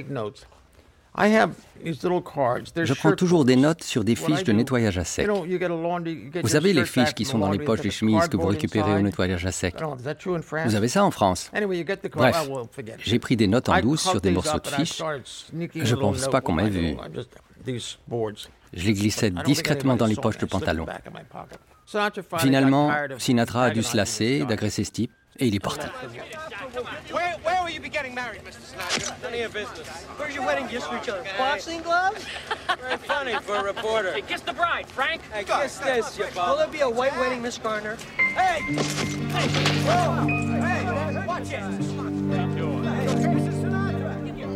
Je prends toujours des notes sur des fiches de nettoyage à sec. Vous savez les fiches qui sont dans les poches des chemises que vous récupérez au nettoyage à sec? Vous avez ça en France? Bref, j'ai pris des notes en douce sur des morceaux de fiches. Je ne pense pas qu'on m'ait vu. Je les glissais discrètement dans les poches de pantalon. Finalement, Sinatra a dû se lasser d'agresser ce type et il est parti. Where will you be getting married, Mr. Sinatra? None of your business. Where's your wedding gift for each other? Boxing gloves? Very funny for a reporter. Hey, kiss the bride, Frank. Hey, kiss this, you bum. Will there be a white wedding, Miss Garner? Hey! Hey! Whoa! Hey! Watch it! Hey, Mr. Sinatra!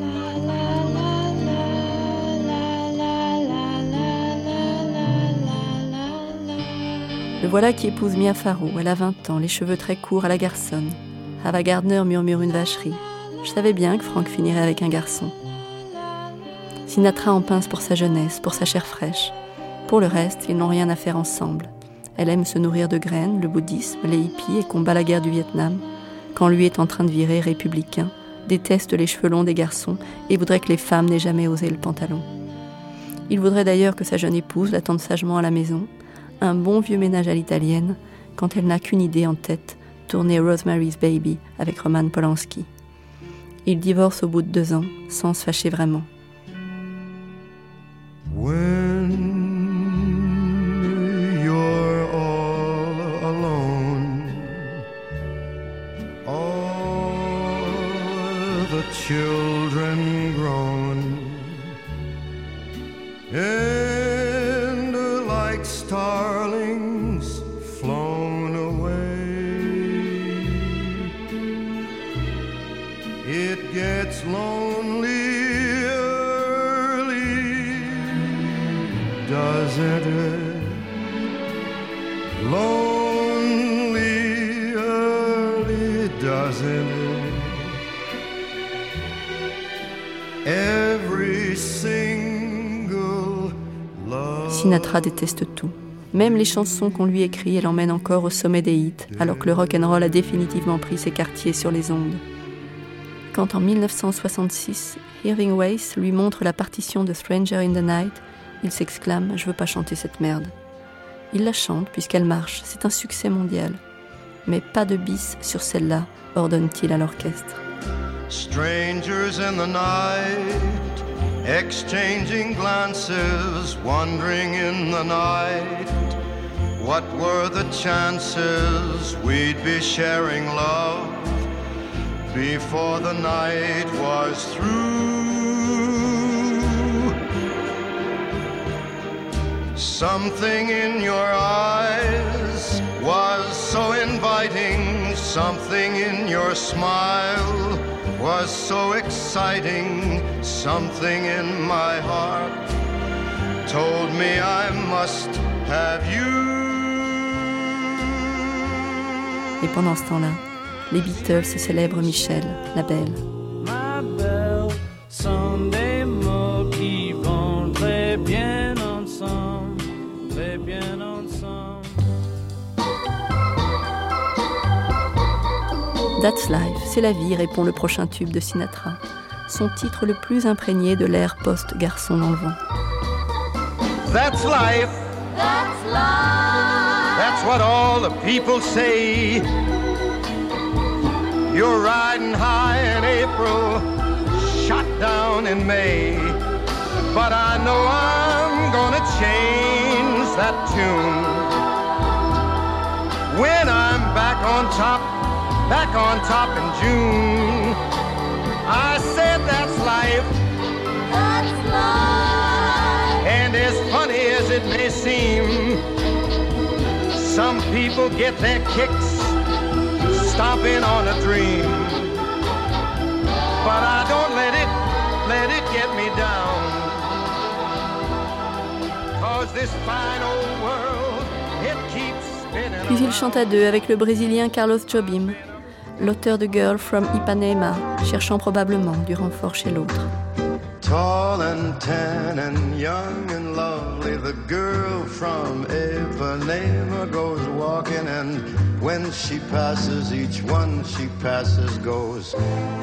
Le voilà qui épouse Mia Farrow. Elle a 20 ans, les cheveux très courts à la garçonne. Ava Gardner murmure une vacherie. Je savais bien que Frank finirait avec un garçon. Sinatra en pince pour sa jeunesse, pour sa chair fraîche. Pour le reste, ils n'ont rien à faire ensemble. Elle aime se nourrir de graines, le bouddhisme, les hippies et combat la guerre du Vietnam. Quand lui est en train de virer républicain, déteste les cheveux longs des garçons et voudrait que les femmes n'aient jamais osé le pantalon. Il voudrait d'ailleurs que sa jeune épouse l'attende sagement à la maison, un bon vieux ménage à l'italienne, quand elle n'a qu'une idée en tête, tourner Rosemary's Baby avec Roman Polanski. Ils divorcent au bout de 2 ans, sans se fâcher vraiment. When you're all alone, all the children grown, and like starlings flown away, it gets lonely early, doesn't it? Lonely early, doesn't it? Every single love. Sinatra déteste tout. Même les chansons qu'on lui écrit, elle emmène encore au sommet des hits, alors que le rock'n'roll a définitivement pris ses quartiers sur les ondes. Quand en 1966, Irving Weiss lui montre la partition de Stranger in the Night, il s'exclame « Je veux pas chanter cette merde ». Il la chante puisqu'elle marche, c'est un succès mondial. Mais pas de bis sur celle-là, ordonne-t-il à l'orchestre. Strangers in the night, exchanging glances, wandering in the night. What were the chances we'd be sharing love before the night was through? Something in your eyes was so inviting, something in your smile was so exciting, something in my heart told me I must have you. Et pendant ce temps-là, les Beatles célèbrent Michel, la belle. Ma belle, sont des mots qui vont très bien ensemble, très bien ensemble. That's Life, c'est la vie, répond le prochain tube de Sinatra. Son titre le plus imprégné de l'ère post-Garçon dans le vent. That's life. That's life. That's what all the people say. You're riding high in April, shot down in May. But I know I'm gonna change that tune when I'm back on top in June. I said that's life. That's life. And as funny as it may seem, some people get their kicks stomping on a dream. But I don't let it get me down. 'Cause this fine old world, it keeps spinning. Puis il chante à deux avec le Brésilien Carlos Jobim, l'auteur de Girl from Ipanema, cherchant probablement du renfort chez l'autre. Tall and tan and young and lovely, the girl from Ipanema goes walking, and when she passes, each one she passes goes,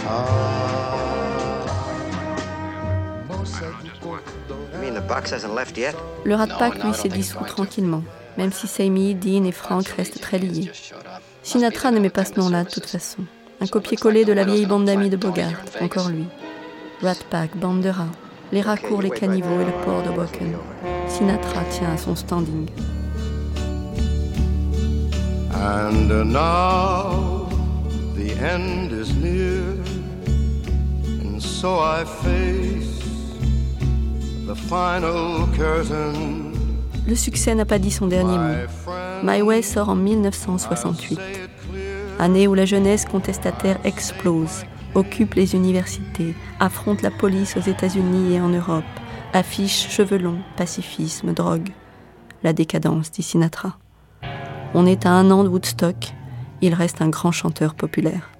You mean the box hasn't left yet? Le Rat Pack, lui, s'est dissous tranquillement, même si Sammy, Dean et Frank restent très liés. Sinatra n'aimait pas ce nom-là, de toute façon. Un copier-coller de la vieille bande d'amis de Bogart, encore lui. Rat Pack, bande de rats. Les rats courent, les caniveaux et le port d'Hoboken. Sinatra tient à son standing. And now the end is near, and so I face the final curtain. Le succès n'a pas dit son dernier mot. My Way sort en 1968, année où la jeunesse contestataire explose, occupe les universités, affronte la police aux États-Unis et en Europe, affiche cheveux longs, pacifisme, drogue. La décadence, dit Sinatra. On est à 1 an de Woodstock, il reste un grand chanteur populaire.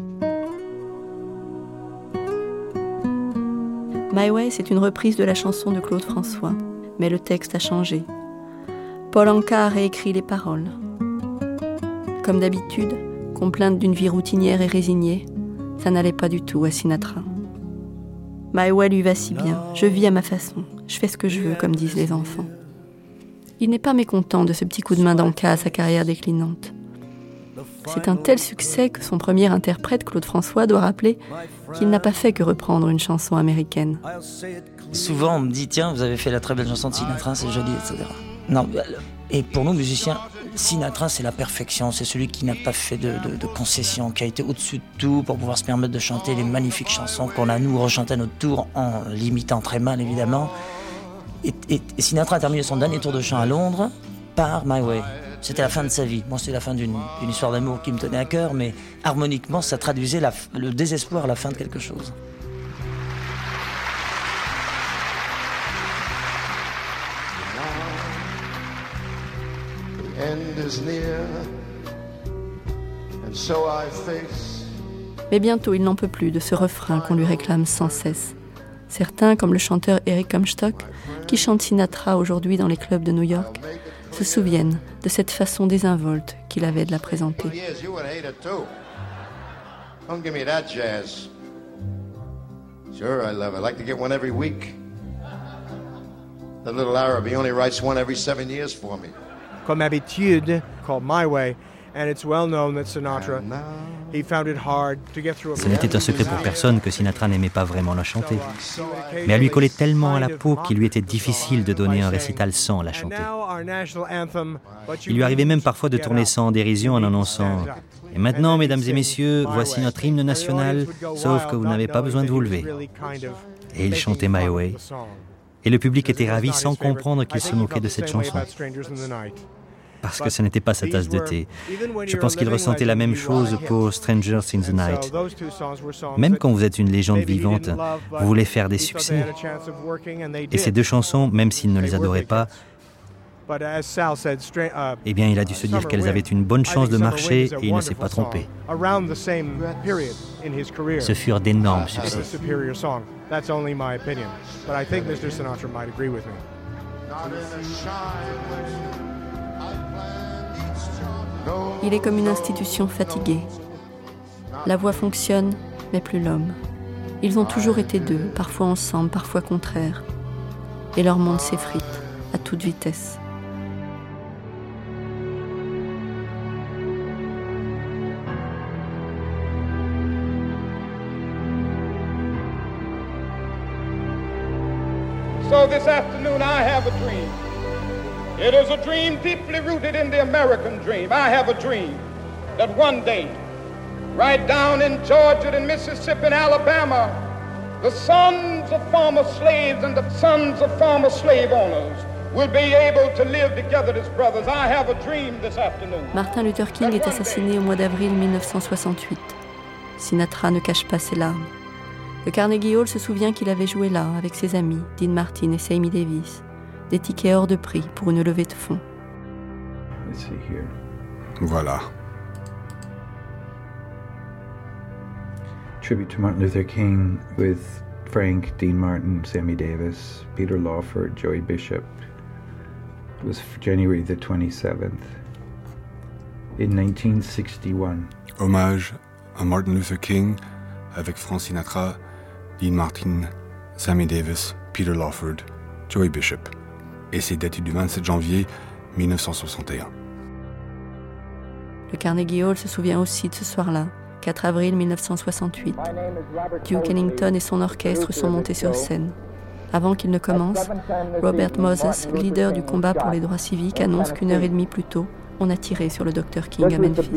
My Way, c'est une reprise de la chanson de Claude François, mais le texte a changé. Paul Anka a réécrit les paroles. Comme d'habitude, complainte d'une vie routinière et résignée, ça n'allait pas du tout à Sinatra. My Way lui va si bien, je vis à ma façon. Je fais ce que je veux, comme disent les enfants. Il n'est pas mécontent de ce petit coup de main d'en-cas à sa carrière déclinante. C'est un tel succès que son premier interprète, Claude François, doit rappeler qu'il n'a pas fait que reprendre une chanson américaine. Souvent, on me dit, tiens, vous avez fait la très belle chanson de Sinatra, c'est joli, etc. Non, et pour nous, musiciens, Sinatra, c'est la perfection. C'est celui qui n'a pas fait de concessions, qui a été au-dessus de tout pour pouvoir se permettre de chanter les magnifiques chansons qu'on a, nous, rechanté à notre tour, en l'imitant très mal, évidemment. Et Sinatra a terminé son dernier tour de chant à Londres par My Way. C'était la fin de sa vie. Bon, c'est la fin d'une histoire d'amour qui me tenait à cœur, mais harmoniquement, ça traduisait le désespoir à la fin de quelque chose. Mais bientôt, il n'en peut plus de ce refrain qu'on lui réclame sans cesse. Certains, comme le chanteur Eric Comstock, qui chante Sinatra aujourd'hui dans les clubs de New York, se souviennent de cette façon désinvolte qu'il avait de la présenter. Don't give me that jazz. Sure, I love it. I'd like to get one every week. That little Arab, he only writes one every 7 years for me. Comme Habitude, called My Way, and it's well known that Sinatra, he found it hard to get through a... Ce n'était un secret pour personne que Sinatra n'aimait pas vraiment la chanter. Mais elle lui collait tellement à la peau qu'il lui était difficile de donner un récital sans la chanter. Il lui arrivait même parfois de tourner ça en dérision en annonçant « Et maintenant, mesdames et messieurs, voici notre hymne national, sauf que vous n'avez pas besoin de vous lever. » Et il chantait My Way. Et le public était ravi sans comprendre qu'il se moquait de cette chanson. Parce que ce n'était pas sa tasse de thé. Je pense qu'il ressentait la même chose pour Strangers in the Night. Même quand vous êtes une légende vivante, vous voulez faire des succès. Et ces deux chansons, même s'il ne les adorait pas, eh bien, il a dû se dire qu'elles avaient une bonne chance de marcher et il ne s'est pas trompé. Ce furent d'énormes succès. Il est comme une institution fatiguée. La voix fonctionne, mais plus l'homme. Ils ont toujours été deux, parfois ensemble, parfois contraires. Et leur monde s'effrite à toute vitesse. So this afternoon I have a dream. It is a dream deeply rooted in the American dream. I have a dream that one day, right down in Georgia and Mississippi and Alabama, the sons of former slaves and the sons of former slave owners will be able to live together as brothers. I have a dream this afternoon. Martin Luther King est assassiné au mois d'avril 1968. Sinatra ne cache pas ses larmes. Le Carnegie Hall se souvient qu'il avait joué là avec ses amis, Dean Martin et Sammy Davis. Des tickets hors de prix pour une levée de fonds. Voilà. Tribute to Martin Luther King with Frank, Dean Martin, Sammy Davis, Peter Lawford, Joey Bishop. It was January the 27th in 1961. Hommage à Martin Luther King avec Frank Sinatra, Dean Martin, Sammy Davis, Peter Lawford, Joey Bishop. Et c'est daté du 27 janvier 1961. Le Carnegie Hall se souvient aussi de ce soir-là, 4 avril 1968. Duke Ellington et son orchestre sont montés sur scène. Avant qu'il ne commence, Robert Moses, leader du combat pour les droits civiques, annonce qu'1 heure et demie plus tôt, on a tiré sur le Dr. King à Memphis.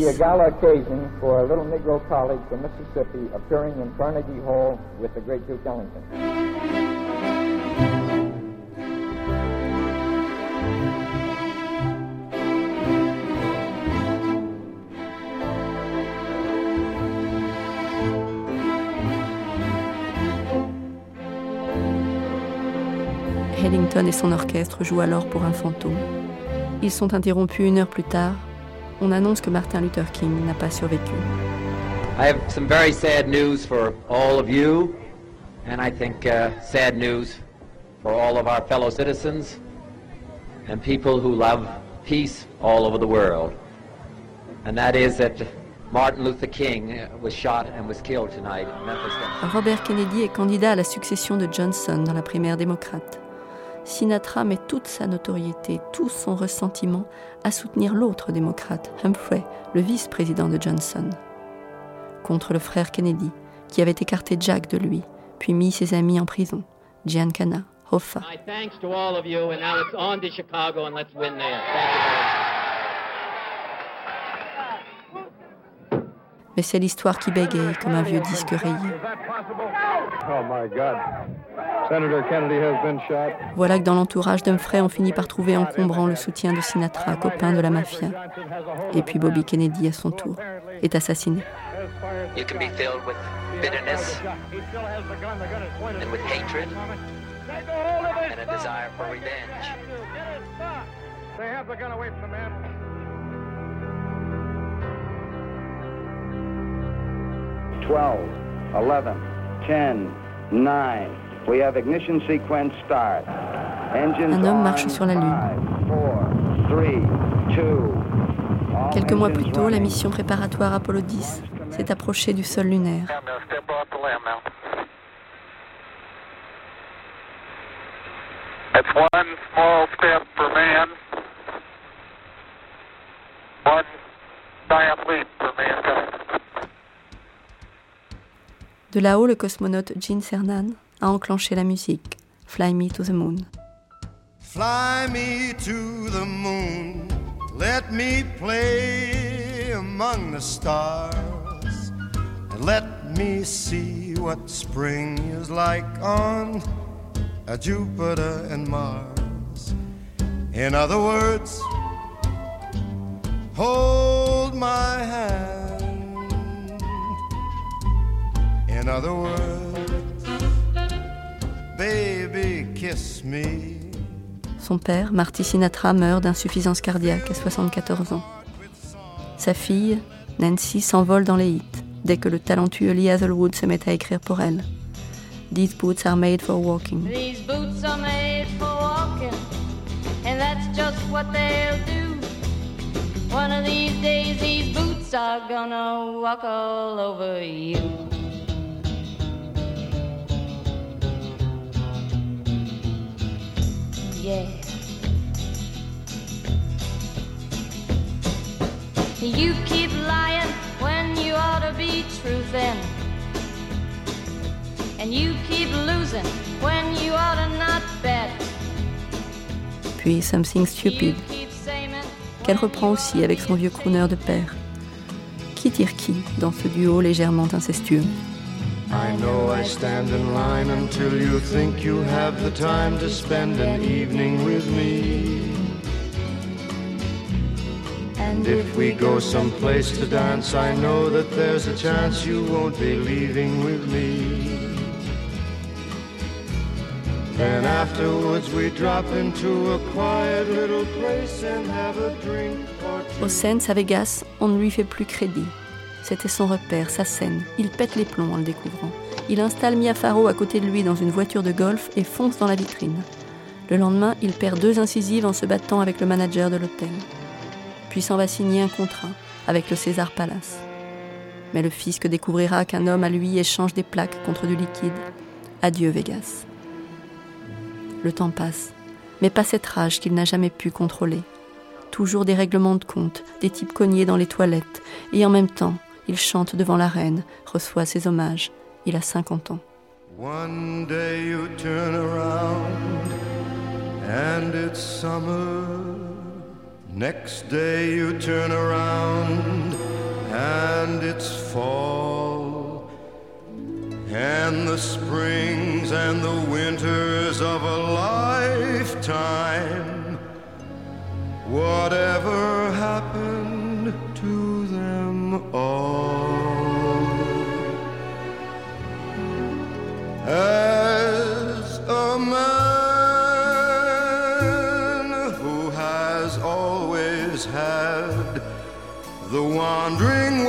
Ellington et son orchestre jouent alors pour un fantôme. Ils sont interrompus 1 heure plus tard. On annonce que Martin Luther King n'a pas survécu. I have some very sad news for all of you, and I think sad news for all of our fellow citizens and people who love peace all over the world. And that is that Martin Luther King was shot and was killed tonight in Memphis. Robert Kennedy est candidat à la succession de Johnson dans la primaire démocrate. Sinatra met toute sa notoriété, tout son ressentiment à soutenir l'autre démocrate, Humphrey, le vice-président de Johnson, contre le frère Kennedy, qui avait écarté Jack de lui, puis mis ses amis en prison, Giancana, Hoffa. My thanks to all of you, and now it's on to Chicago, and let's win there. Thank you very much. Mais c'est l'histoire qui bégaye comme un vieux disque rayé. Oh my God. Senator Kennedy has been shot. Voilà que dans l'entourage d'Humphrey, on finit par trouver encombrant le soutien de Sinatra, copain de la mafia. Et puis Bobby Kennedy, à son tour, est assassiné. You can be filled with bitterness and with hatred and a desire for revenge. They have the gun away from the man. 12, 11, 10, 9. We have ignition sequence start. Engines Un homme marche sur la Lune. 5, 4, 3, 2. Quelques mois plus tôt, la mission préparatoire Apollo 10 s'est approchée du sol lunaire. It's one small step for man, one giant leap for mankind. De là-haut, le cosmonaute Gene Cernan a enclenché la musique « Fly Me to the Moon ». Fly me to the moon, let me play among the stars, and let me see what spring is like on Jupiter and Mars. In other words, hold my hand. In other words, baby, kiss me. Son père, Marty Sinatra, meurt d'insuffisance cardiaque à 74 ans. Sa fille, Nancy, s'envole dans les hits dès que le talentueux Lee Hazelwood se met à écrire pour elle. These boots are made for walking. These boots are made for walking, and that's just what they'll do. One of these days, these boots are gonna walk all over you. Yeah. You keep lying when you ought to be truthin'. And you keep losing when you ought to not bet. Puis Something Stupid, qu'elle reprend aussi avec son vieux crooner de père. Qui tire qui dans ce duo légèrement incestueux? I know I stand in line until you think you have the time to spend an evening with me. And if we go someplace to dance, I know that there's a chance you won't be leaving with me. Then afterwards we drop into a quiet little place and have a drink or two. Au Sense à Vegas, on ne lui fait plus crédit. C'était son repère, sa scène. Il pète les plombs en le découvrant. Il installe Mia Farrow à côté de lui dans une voiture de golf et fonce dans la vitrine. Le lendemain, il perd 2 incisives en se battant avec le manager de l'hôtel. Puis s'en va signer un contrat avec le César Palace. Mais le fisc découvrira qu'un homme à lui échange des plaques contre du liquide. Adieu Vegas. Le temps passe, mais pas cette rage qu'il n'a jamais pu contrôler. Toujours des règlements de compte, des types cognés dans les toilettes, et en même temps, il chante devant la reine, reçoit ses hommages. Il a 50 ans. One day you turn around and it's summer. Next day you turn around and it's fall. And the springs and the winters of a lifetime, whatever happened to them all? As a man who has always had the wandering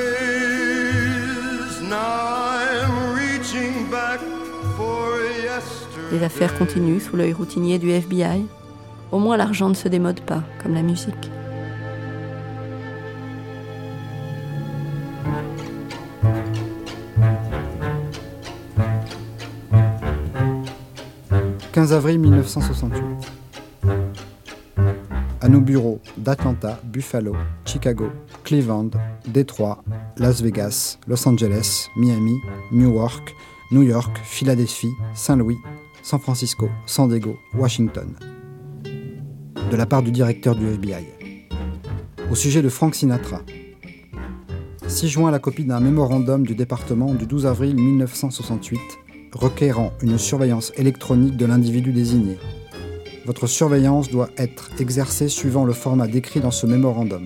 ways, now I'm reaching back for yesterday. Les affaires continuent sous l'œil routinier du FBI. Au moins l'argent ne se démode pas, comme la musique. « 15 avril 1968. À nos bureaux d'Atlanta, Buffalo, Chicago, Cleveland, Détroit, Las Vegas, Los Angeles, Miami, Newark, New York, Philadelphie, Saint-Louis, San Francisco, San Diego, Washington. De la part du directeur du FBI. Au sujet de Frank Sinatra. 6 juin, la copie d'un mémorandum du département du 12 avril 1968 requérant une surveillance électronique de l'individu désigné. Votre surveillance doit être exercée suivant le format décrit dans ce mémorandum.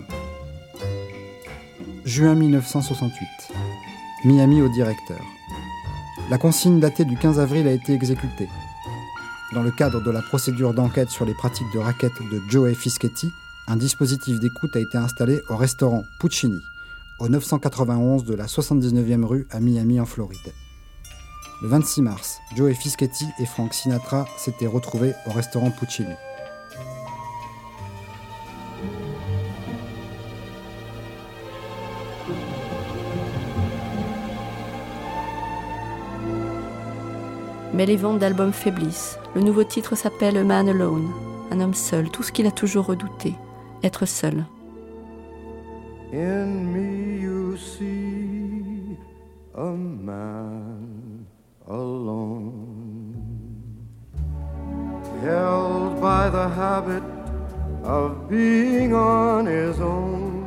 Juin 1968. Miami au directeur. La consigne datée du 15 avril a été exécutée. Dans le cadre de la procédure d'enquête sur les pratiques de racket de Joey Fischetti, un dispositif d'écoute a été installé au restaurant Puccini, au 991 de la 79e rue à Miami en Floride. Le 26 mars, Joey Fischetti et Frank Sinatra s'étaient retrouvés au restaurant Puccini. Mais les ventes d'albums faiblissent. Le nouveau titre s'appelle A Man Alone, un homme seul, tout ce qu'il a toujours redouté, être seul. In me you see a man alone, held by the habit of being on his own,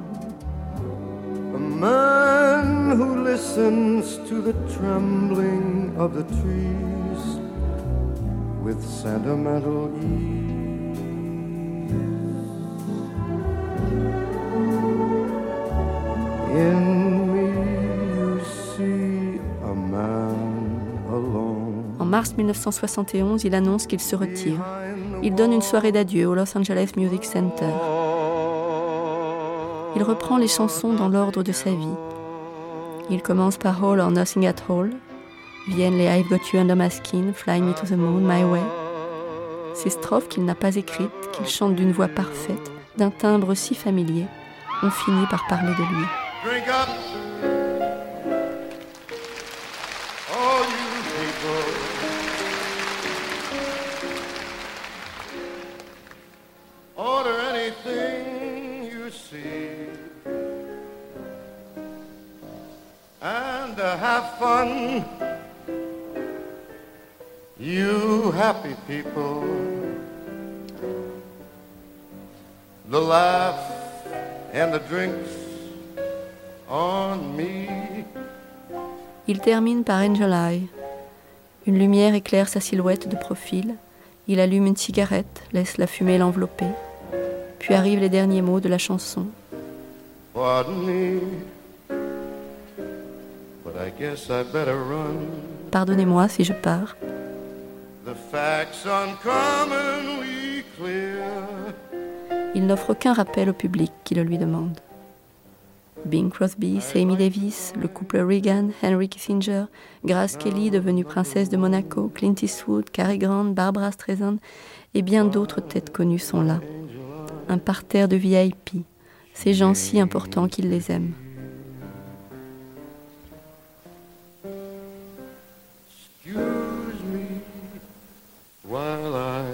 a man who listens to the trembling of the trees with sentimental ease. In me you see a man alone. En mars 1971, il annonce qu'il se retire. Il donne une soirée d'adieu au Los Angeles Music Center. Il reprend les chansons dans l'ordre de sa vie. Il commence par All or Nothing at All. Viennent les I've Got You Under My Skin, Fly Me to the Moon, My Way. Ces strophes qu'il n'a pas écrites, qu'il chante d'une voix parfaite, d'un timbre si familier, ont fini par parler de lui. Drink up, all you people. Order anything you see, and have fun. You happy people, the laugh and the drinks. Il termine par Angel Eye. Une lumière éclaire sa silhouette de profil. Il allume une cigarette, laisse la fumée l'envelopper. Puis arrivent les derniers mots de la chanson. Pardonnez-moi si je pars. Il n'offre aucun rappel au public qui le lui demande. Bing Crosby, Sammy Davis, le couple Reagan, Henry Kissinger, Grace Kelly devenue princesse de Monaco, Clint Eastwood, Cary Grant, Barbra Streisand et bien d'autres têtes connues sont là. Un parterre de VIP, ces gens si importants qu'ils les aiment. Excuse me while I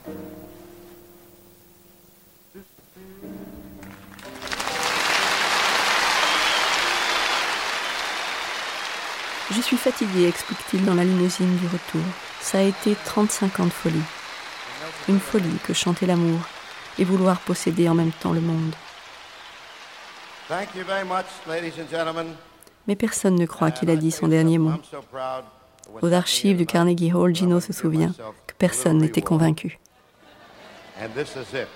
Je suis fatigué, explique-t-il dans la limousine du retour. Ça a été 35 ans de folie. Une folie que chanter l'amour et vouloir posséder en même temps le monde. Thank you very much, ladies and gentlemen. Mais personne ne croit qu'il a dit son dernier mot. Aux archives du Carnegie Hall, Gino se souvient que personne n'était convaincu. And this is it.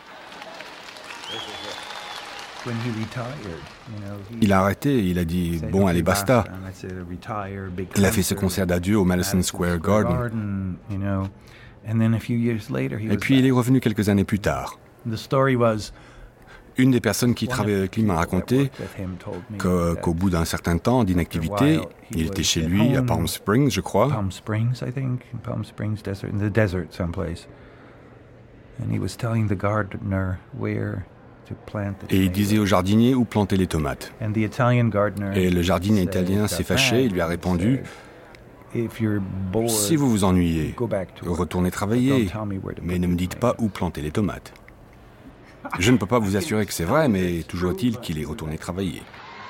Il a arrêté et il a dit « Bon, allez, basta ». Il a fait ce concert d'adieu au Madison Square Garden. Et puis il est revenu quelques années plus tard. Une des personnes qui travaillait avec lui m'a raconté qu'au bout d'un certain temps d'inactivité, il était chez lui à Palm Springs, je crois. Et il disait au jardinier où planter les tomates. Et le jardinier italien s'est fâché et lui a répondu Si vous vous ennuyez, retournez travailler, mais ne me dites pas où planter les tomates. Je ne peux pas vous assurer que c'est vrai, mais toujours est-il qu'il est retourné travailler.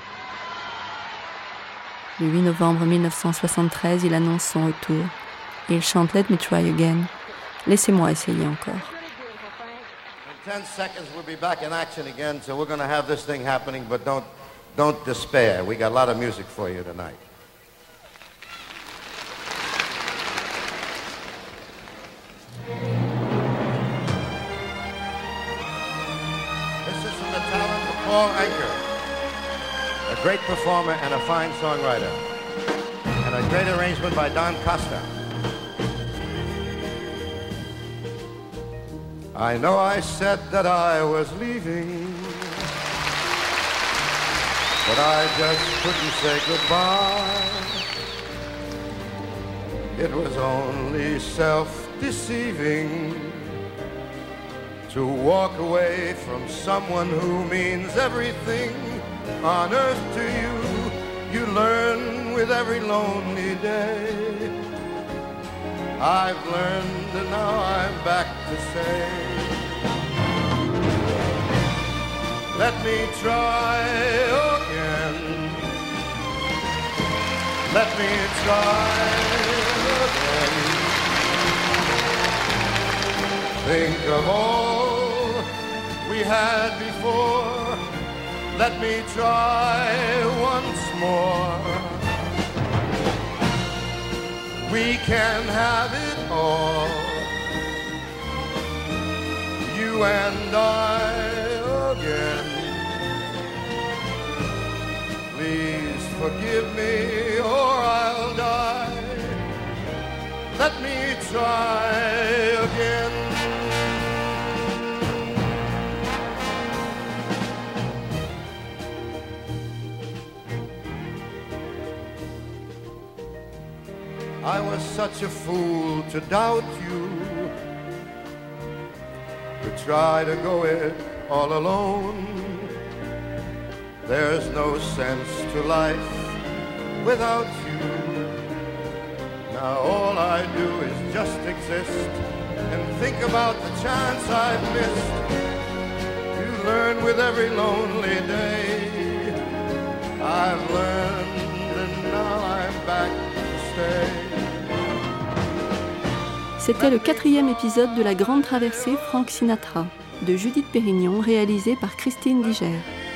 Le 8 novembre 1973, il annonce son retour et il chante « Let me try again ». Laissez-moi essayer encore. In 10 seconds, we'll be back in action again, so we're going to have this thing happening, but don't despair. We got a lot of music for you tonight. This is from the talent of Paul Anker, a great performer and a fine songwriter, and a great arrangement by Don Costa. I know I said that I was leaving, but I just couldn't say goodbye. It was only self-deceiving to walk away from someone who means everything on earth to you. You learn with every lonely day. I've learned and now I'm back to say, let me try again. Let me try again. Think of all we had before. Let me try once more. We can have it all, you and I again. Please forgive me or I'll die. Let me try again. I was such a fool to doubt you, to try to go it all alone. There's no sense to life without you. Now all I do is just exist and think about the chance I've missed. You learn with every lonely day. I've learned and now I'm back to stay. C'était le 4e épisode de La Grande Traversée Frank Sinatra, de Judith Pérignon, réalisé par Christine Diger.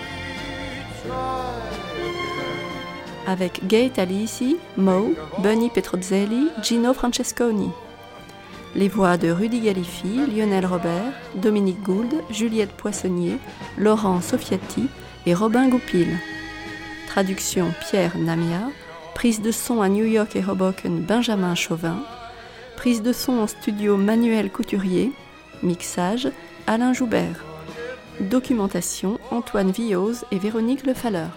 Avec Gate Alisi, Mo, Bunny Petrozzelli, Gino Francesconi. Les voix de Rudy Galifi, Lionel Robert, Dominique Gould, Juliette Poissonnier, Laurent Sofiati et Robin Goupil. Traduction Pierre Namia. Prise de son à New York et Hoboken, Benjamin Chauvin. Prise de son en studio Manuel Couturier. Mixage Alain Joubert. Documentation Antoine Villose et Véronique Lefalleur.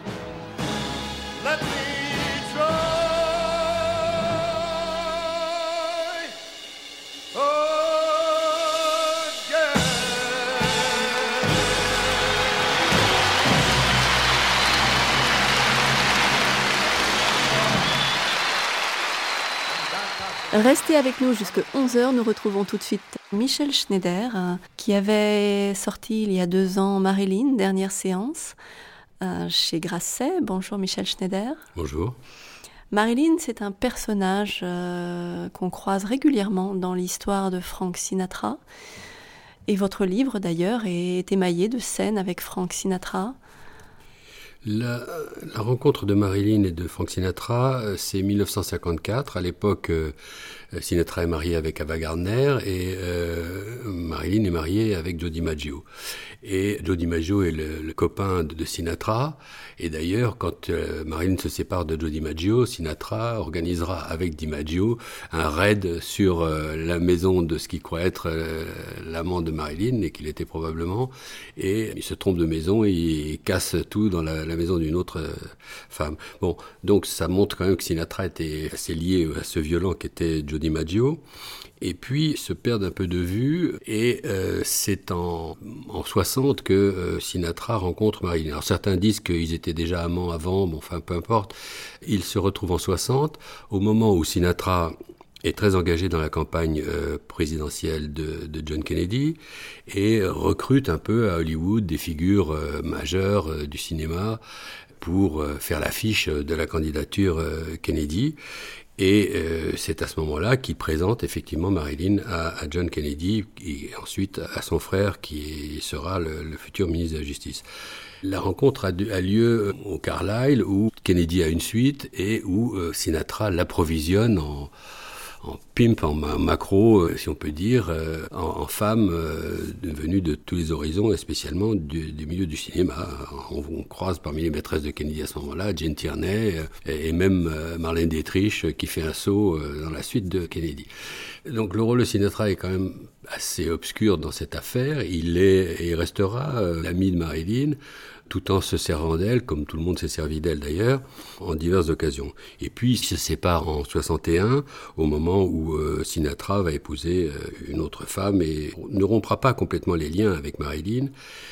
Restez avec nous jusqu'à 11h, nous retrouvons tout de suite Michel Schneider, qui avait sorti il y a 2 ans Marilyn, dernière séance, chez Grasset. Bonjour Michel Schneider. Bonjour. Marilyn, c'est un personnage qu'on croise régulièrement dans l'histoire de Frank Sinatra. Et votre livre d'ailleurs est émaillé de scènes avec Frank Sinatra. La rencontre de Marilyn et de Frank Sinatra, c'est 1954. À l'époque, Sinatra est marié avec Ava Gardner et Marilyn est mariée avec Joe DiMaggio. Et Joe DiMaggio est le copain de Sinatra. Et d'ailleurs, quand Marilyn se sépare de Joe DiMaggio, Sinatra organisera avec DiMaggio un raid sur la maison de ce qu'il croit être l'amant de Marilyn, et qu'il était probablement. Et il se trompe de maison et il casse tout dans la maison d'une autre femme. Bon, donc ça montre quand même que Sinatra était assez lié à ce violent qu'était Joe DiMaggio. Et puis se perdent un peu de vue, et c'est en 60 que Sinatra rencontre Marilyn. Alors certains disent qu'ils étaient déjà amants avant, bon, enfin peu importe. Ils se retrouvent en 60, au moment où Sinatra est très engagé dans la campagne présidentielle de John Kennedy et recrute un peu à Hollywood des figures majeures du cinéma pour faire l'affiche de la candidature Kennedy. Et c'est à ce moment-là qu'il présente effectivement Marilyn à John Kennedy et ensuite à son frère qui sera le futur ministre de la Justice. La rencontre a lieu au Carlyle où Kennedy a une suite et où Sinatra l'approvisionne en pimp, en macro, si on peut dire, en femmes venues de tous les horizons, et spécialement du milieu du cinéma. On croise parmi les maîtresses de Kennedy à ce moment-là, Jane Tierney et même Marlène Dietrich qui fait un saut dans la suite de Kennedy. Donc le rôle de Sinatra est quand même assez obscur dans cette affaire. Il restera l'ami de Marilyn, tout en se servant d'elle, comme tout le monde s'est servi d'elle d'ailleurs, en diverses occasions. Et puis, il se sépare en 61, au moment où Sinatra va épouser une autre femme et ne rompra pas complètement les liens avec Marilyn.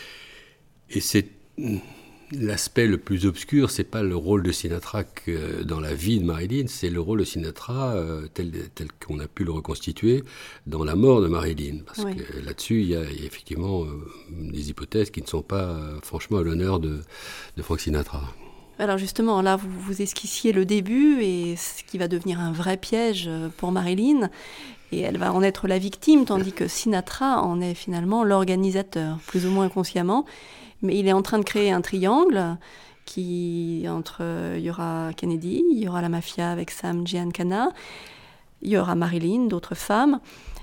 Et c'est l'aspect le plus obscur, c'est pas le rôle de Sinatra que dans la vie de Marilyn, c'est le rôle de Sinatra tel qu'on a pu le reconstituer dans la mort de Marilyn. Parce que là-dessus, il y a effectivement des hypothèses qui ne sont pas franchement à l'honneur de Frank Sinatra. Alors justement, là, vous esquissiez le début et ce qui va devenir un vrai piège pour Marilyn. Et elle va en être la victime, tandis que Sinatra en est finalement l'organisateur, plus ou moins inconsciemment. Mais il est en train de créer un triangle il y aura Kennedy, il y aura la mafia avec Sam Giancana, il y aura Marilyn, d'autres femmes.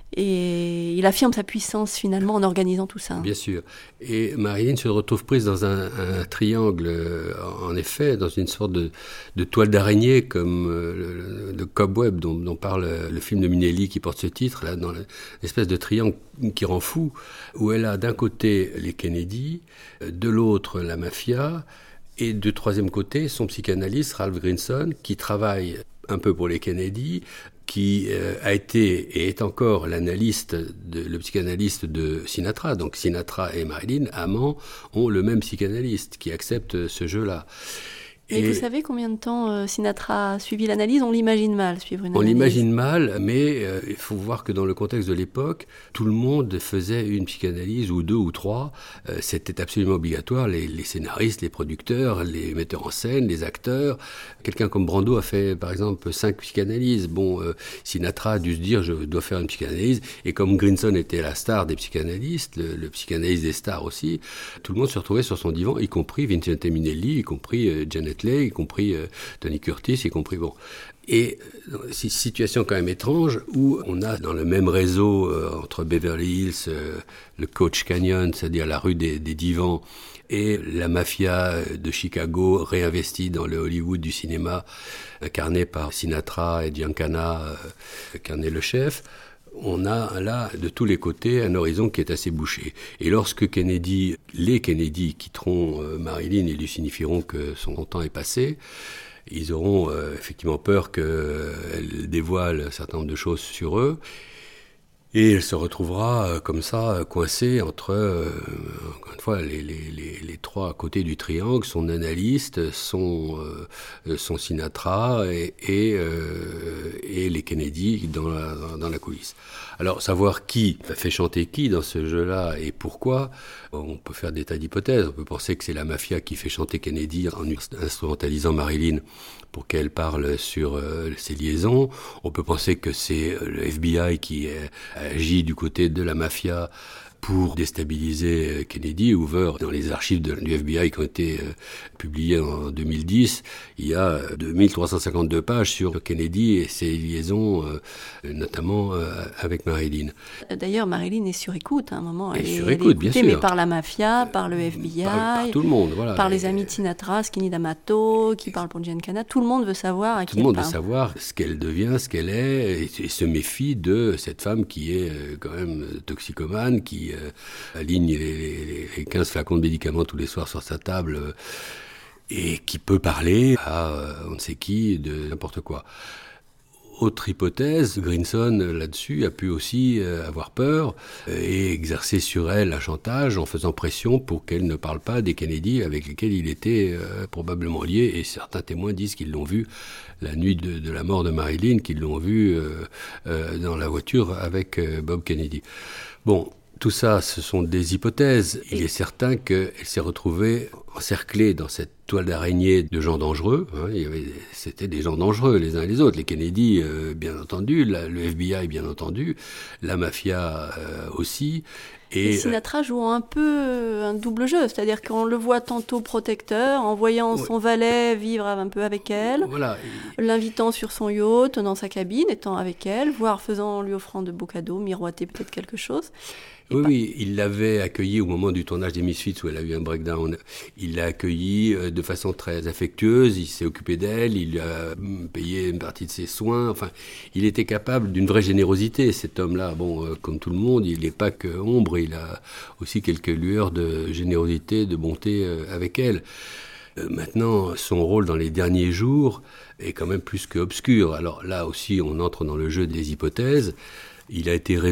Et il affirme sa puissance finalement en organisant tout ça. Bien sûr. Et Marilyn se retrouve prise dans un triangle, en effet, dans une sorte de toile d'araignée, comme le Cobweb dont parle le film de Minelli qui porte ce titre, là, dans l'espèce de triangle qui rend fou, où elle a d'un côté les Kennedy, de l'autre la mafia, et du troisième côté son psychanalyste Ralph Grinson, qui travaille un peu pour les Kennedy, qui a été et est encore le psychanalyste de Sinatra. Donc Sinatra et Marilyn, amants, ont le même psychanalyste qui accepte ce jeu-là. Et vous savez combien de temps Sinatra a suivi l'analyse ? On l'imagine mal, suivre une analyse. On l'imagine mal, mais il faut voir que dans le contexte de l'époque, tout le monde faisait une psychanalyse, ou deux ou trois. C'était absolument obligatoire. Les scénaristes, les producteurs, les metteurs en scène, les acteurs. Quelqu'un comme Brando a fait, par exemple, 5 psychanalyses. Sinatra a dû se dire, je dois faire une psychanalyse. Et comme Grinson était la star des psychanalystes, le psychanalyste des stars aussi, tout le monde se retrouvait sur son divan, y compris Vincente Minnelli, y compris Janet Leigh, y compris Tony Curtis, y compris Et c'est une situation quand même étrange où on a dans le même réseau entre Beverly Hills, le Coach Canyon, c'est-à-dire la rue des divans, et la mafia de Chicago réinvestie dans le Hollywood du cinéma, incarné par Sinatra et Giancana, incarné le chef. On a là, de tous les côtés, un horizon qui est assez bouché. Et lorsque les Kennedy quitteront Marilyn et lui signifieront que son temps est passé, ils auront effectivement peur qu'elle dévoile un certain nombre de choses sur eux. Et elle se retrouvera comme ça, coincée entre, encore une fois, les trois côtés du triangle, son analyste, son Sinatra et les Kennedy dans la coulisse. Alors, savoir qui fait chanter qui dans ce jeu-là et pourquoi, on peut faire des tas d'hypothèses. On peut penser que c'est la mafia qui fait chanter Kennedy en instrumentalisant Marilyn pour qu'elle parle sur ses liaisons. On peut penser que c'est le FBI qui agit du côté de la mafia pour déstabiliser Kennedy. Hoover, dans les archives du FBI qui ont été publiées en 2010, il y a 2352 pages sur Kennedy et ses liaisons, notamment avec Marilyn. D'ailleurs, Marilyn est sur écoute à un moment. Elle est sur écoute, bien sûr. Mais par la mafia, par le FBI, par tout le monde, voilà. Par les amis de Sinatra, Skinny D'Amato, qui parle pour Giancana. Tout le monde veut savoir à qui elle parle. Tout le monde veut savoir ce qu'elle devient, ce qu'elle est, et se méfie de cette femme qui est quand même toxicomane, qui aligne les 15 flacons de médicaments tous les soirs sur sa table et qui peut parler à on ne sait qui de n'importe quoi. autre hypothèse, Grinson, là-dessus, a pu aussi avoir peur et exercer sur elle un chantage en faisant pression pour qu'elle ne parle pas des Kennedy avec lesquels il était probablement lié. Et certains témoins disent qu'ils l'ont vu la nuit de la mort de Marilyn, qu'ils l'ont vu dans la voiture avec Bob Kennedy. Bon, tout ça, ce sont des hypothèses. Il est certain qu'elle s'est retrouvée encerclée dans cette toile d'araignée de gens dangereux. C'était des gens dangereux les uns et les autres. Les Kennedy, bien entendu, le FBI, bien entendu, la mafia aussi. Et Sinatra joue un peu un double jeu, c'est-à-dire qu'on le voit tantôt protecteur, en voyant son valet vivre un peu avec elle, l'invitant sur son yacht, dans sa cabine, étant avec elle, voire lui offrant de beaux cadeaux, miroiter peut-être quelque chose. Oui, il l'avait accueillie au moment du tournage des Misfits où elle a eu un breakdown. Il l'a accueillie de façon très affectueuse, il s'est occupé d'elle, il a payé une partie de ses soins. Enfin, il était capable d'une vraie générosité, cet homme-là. Bon, comme tout le monde, il n'est pas que ombre, il a aussi quelques lueurs de générosité, de bonté avec elle. Maintenant, son rôle dans les derniers jours est quand même plus que obscur. Alors là aussi, on entre dans le jeu des hypothèses. Il a été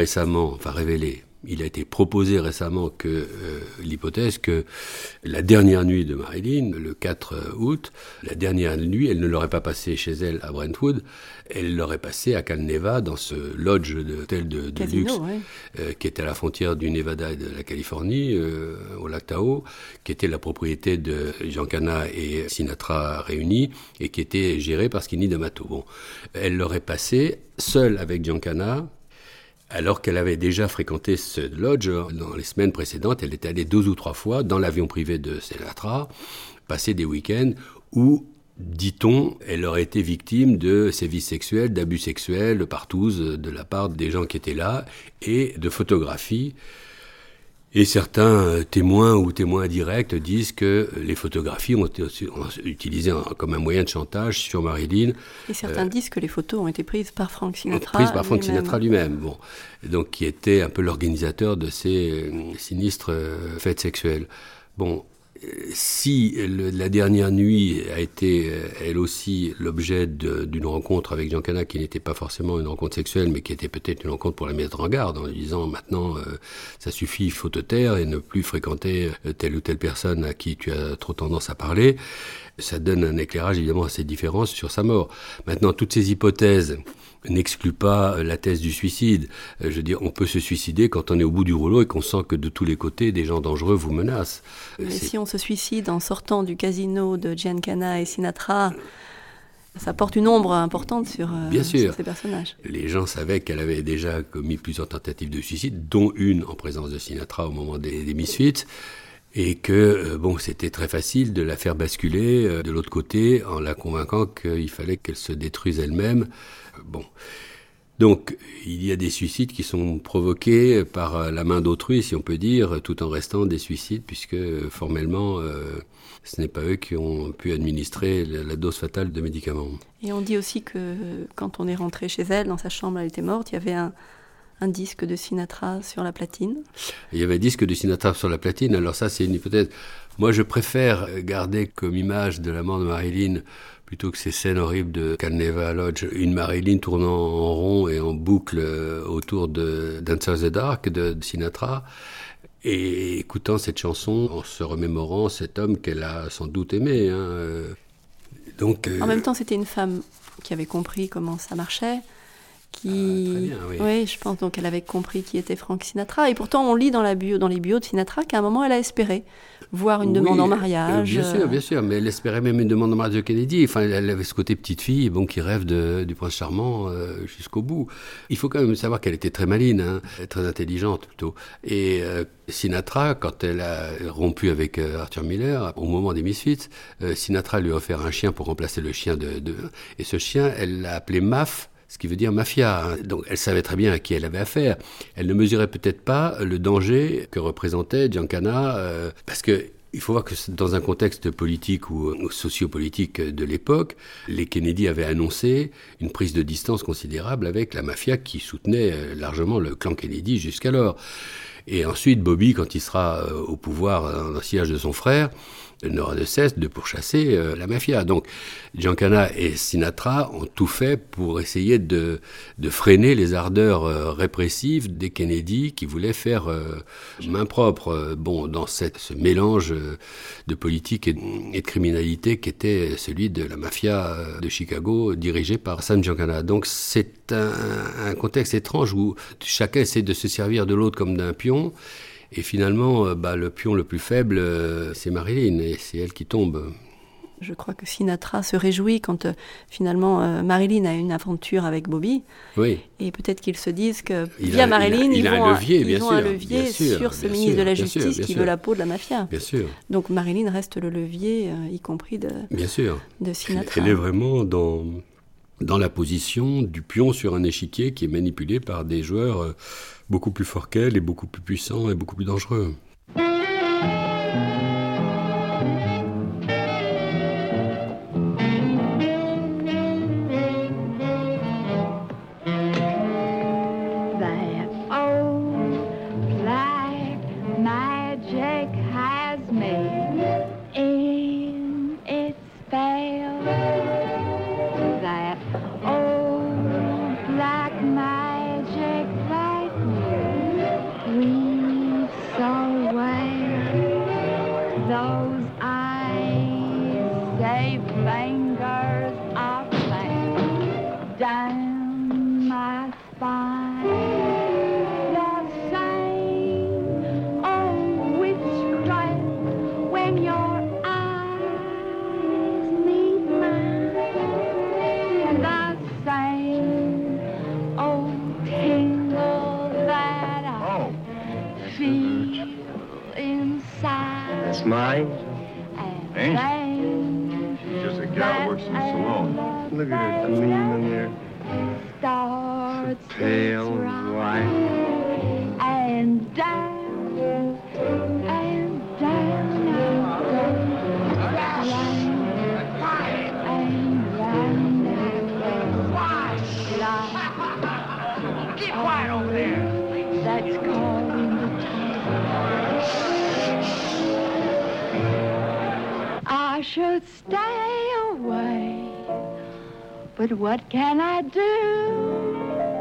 il a été proposé récemment que l'hypothèse que la dernière nuit de Marilyn, le 4 août, la dernière nuit, elle ne l'aurait pas passée chez elle à Brentwood, elle l'aurait passée à Calneva, dans ce lodge d'hôtel de luxe, qui était à la frontière du Nevada et de la Californie, au lac Tahoe, qui était la propriété de Giancana et Sinatra réunis, et qui était gérée par Skinny D'Amato. Bon, elle l'aurait passée seule avec Giancana, alors qu'elle avait déjà fréquenté ce lodge dans les semaines précédentes. Elle était allée 2 ou 3 fois dans l'avion privé de Sinatra, passer des week-ends où, dit-on, elle aurait été victime de sévices sexuels, d'abus sexuels, de partouze de la part des gens qui étaient là, et de photographies. Et certains témoins ou témoins directs disent que les photographies ont été utilisées comme un moyen de chantage sur Marilyn. Et certains disent que les photos ont été prises par Frank Sinatra. Prises par Frank Sinatra lui-même, bon. Donc qui était un peu l'organisateur de ces sinistres faits sexuels. Bon, si la dernière nuit a été, elle aussi, l'objet d'une rencontre avec Giancana qui n'était pas forcément une rencontre sexuelle, mais qui était peut-être une rencontre pour la mettre en garde, en lui disant maintenant, ça suffit, il faut te taire et ne plus fréquenter telle ou telle personne à qui tu as trop tendance à parler, ça donne un éclairage évidemment assez différent sur sa mort. Maintenant, toutes ces hypothèses n'exclut pas la thèse du suicide. Je veux dire, on peut se suicider quand on est au bout du rouleau et qu'on sent que de tous les côtés, des gens dangereux vous menacent. Mais si on se suicide en sortant du casino de Giancana et Sinatra, ça porte une ombre importante sur ces personnages. Les gens savaient qu'elle avait déjà commis plusieurs tentatives de suicide, dont une en présence de Sinatra au moment des Misfits. Et que, c'était très facile de la faire basculer de l'autre côté en la convainquant qu'il fallait qu'elle se détruise elle-même. Donc, il y a des suicides qui sont provoqués par la main d'autrui, si on peut dire, tout en restant des suicides, puisque formellement, ce n'est pas eux qui ont pu administrer la dose fatale de médicaments. Et on dit aussi que quand on est rentré chez elle, dans sa chambre, elle était morte, il y avait un disque de Sinatra sur la platine. Il y avait un disque de Sinatra sur la platine, alors ça c'est une hypothèse. Moi je préfère garder comme image de la mort de Marilyn, plutôt que ces scènes horribles de Calneva Lodge, une Marilyn tournant en rond et en boucle autour de Dancer in the Dark de Sinatra, et écoutant cette chanson en se remémorant cet homme qu'elle a sans doute aimé. Donc, en même temps c'était une femme qui avait compris comment ça marchait, très bien, oui. Je pense donc qu'elle avait compris qui était Frank Sinatra. Et pourtant, on lit dans les bios de Sinatra qu'à un moment, elle a espéré voir une demande en mariage. Bien sûr, mais elle espérait même une demande en mariage de Kennedy. Enfin, elle avait ce côté petite fille, qui rêve du prince charmant jusqu'au bout. Il faut quand même savoir qu'elle était très maligne, très intelligente plutôt. Et Sinatra, quand elle a rompu avec Arthur Miller, au moment des Misfits, Sinatra lui a offert un chien pour remplacer le chien et ce chien, elle l'a appelé Maf, ce qui veut dire mafia. Donc elle savait très bien à qui elle avait affaire. Elle ne mesurait peut-être pas le danger que représentait Giancana, parce que il faut voir que dans un contexte politique ou sociopolitique de l'époque, les Kennedy avaient annoncé une prise de distance considérable avec la mafia qui soutenait largement le clan Kennedy jusqu'alors. Et ensuite, Bobby, quand il sera au pouvoir dans le sillage de son frère, n'aura de cesse de pourchasser la mafia. Donc, Giancana et Sinatra ont tout fait pour essayer de freiner les ardeurs répressives des Kennedy qui voulaient faire main propre. Dans ce mélange de politique et de criminalité qui était celui de la mafia de Chicago dirigée par Sam Giancana. Donc, c'est un contexte étrange où chacun essaie de se servir de l'autre comme d'un pion. Et finalement, le pion le plus faible, c'est Marilyn, et c'est elle qui tombe. Je crois que Sinatra se réjouit quand finalement Marilyn a une aventure avec Bobby. Oui. Et peut-être qu'ils se disent que via Marilyn, ils ont un levier sur ce ministre de la Justice qui veut la peau de la mafia. Bien sûr. Donc Marilyn reste le levier, y compris de Sinatra. Elle est vraiment dans la position du pion sur un échiquier qui est manipulé par des joueurs beaucoup plus forts qu'elle et beaucoup plus puissants et beaucoup plus dangereux. But what can I do?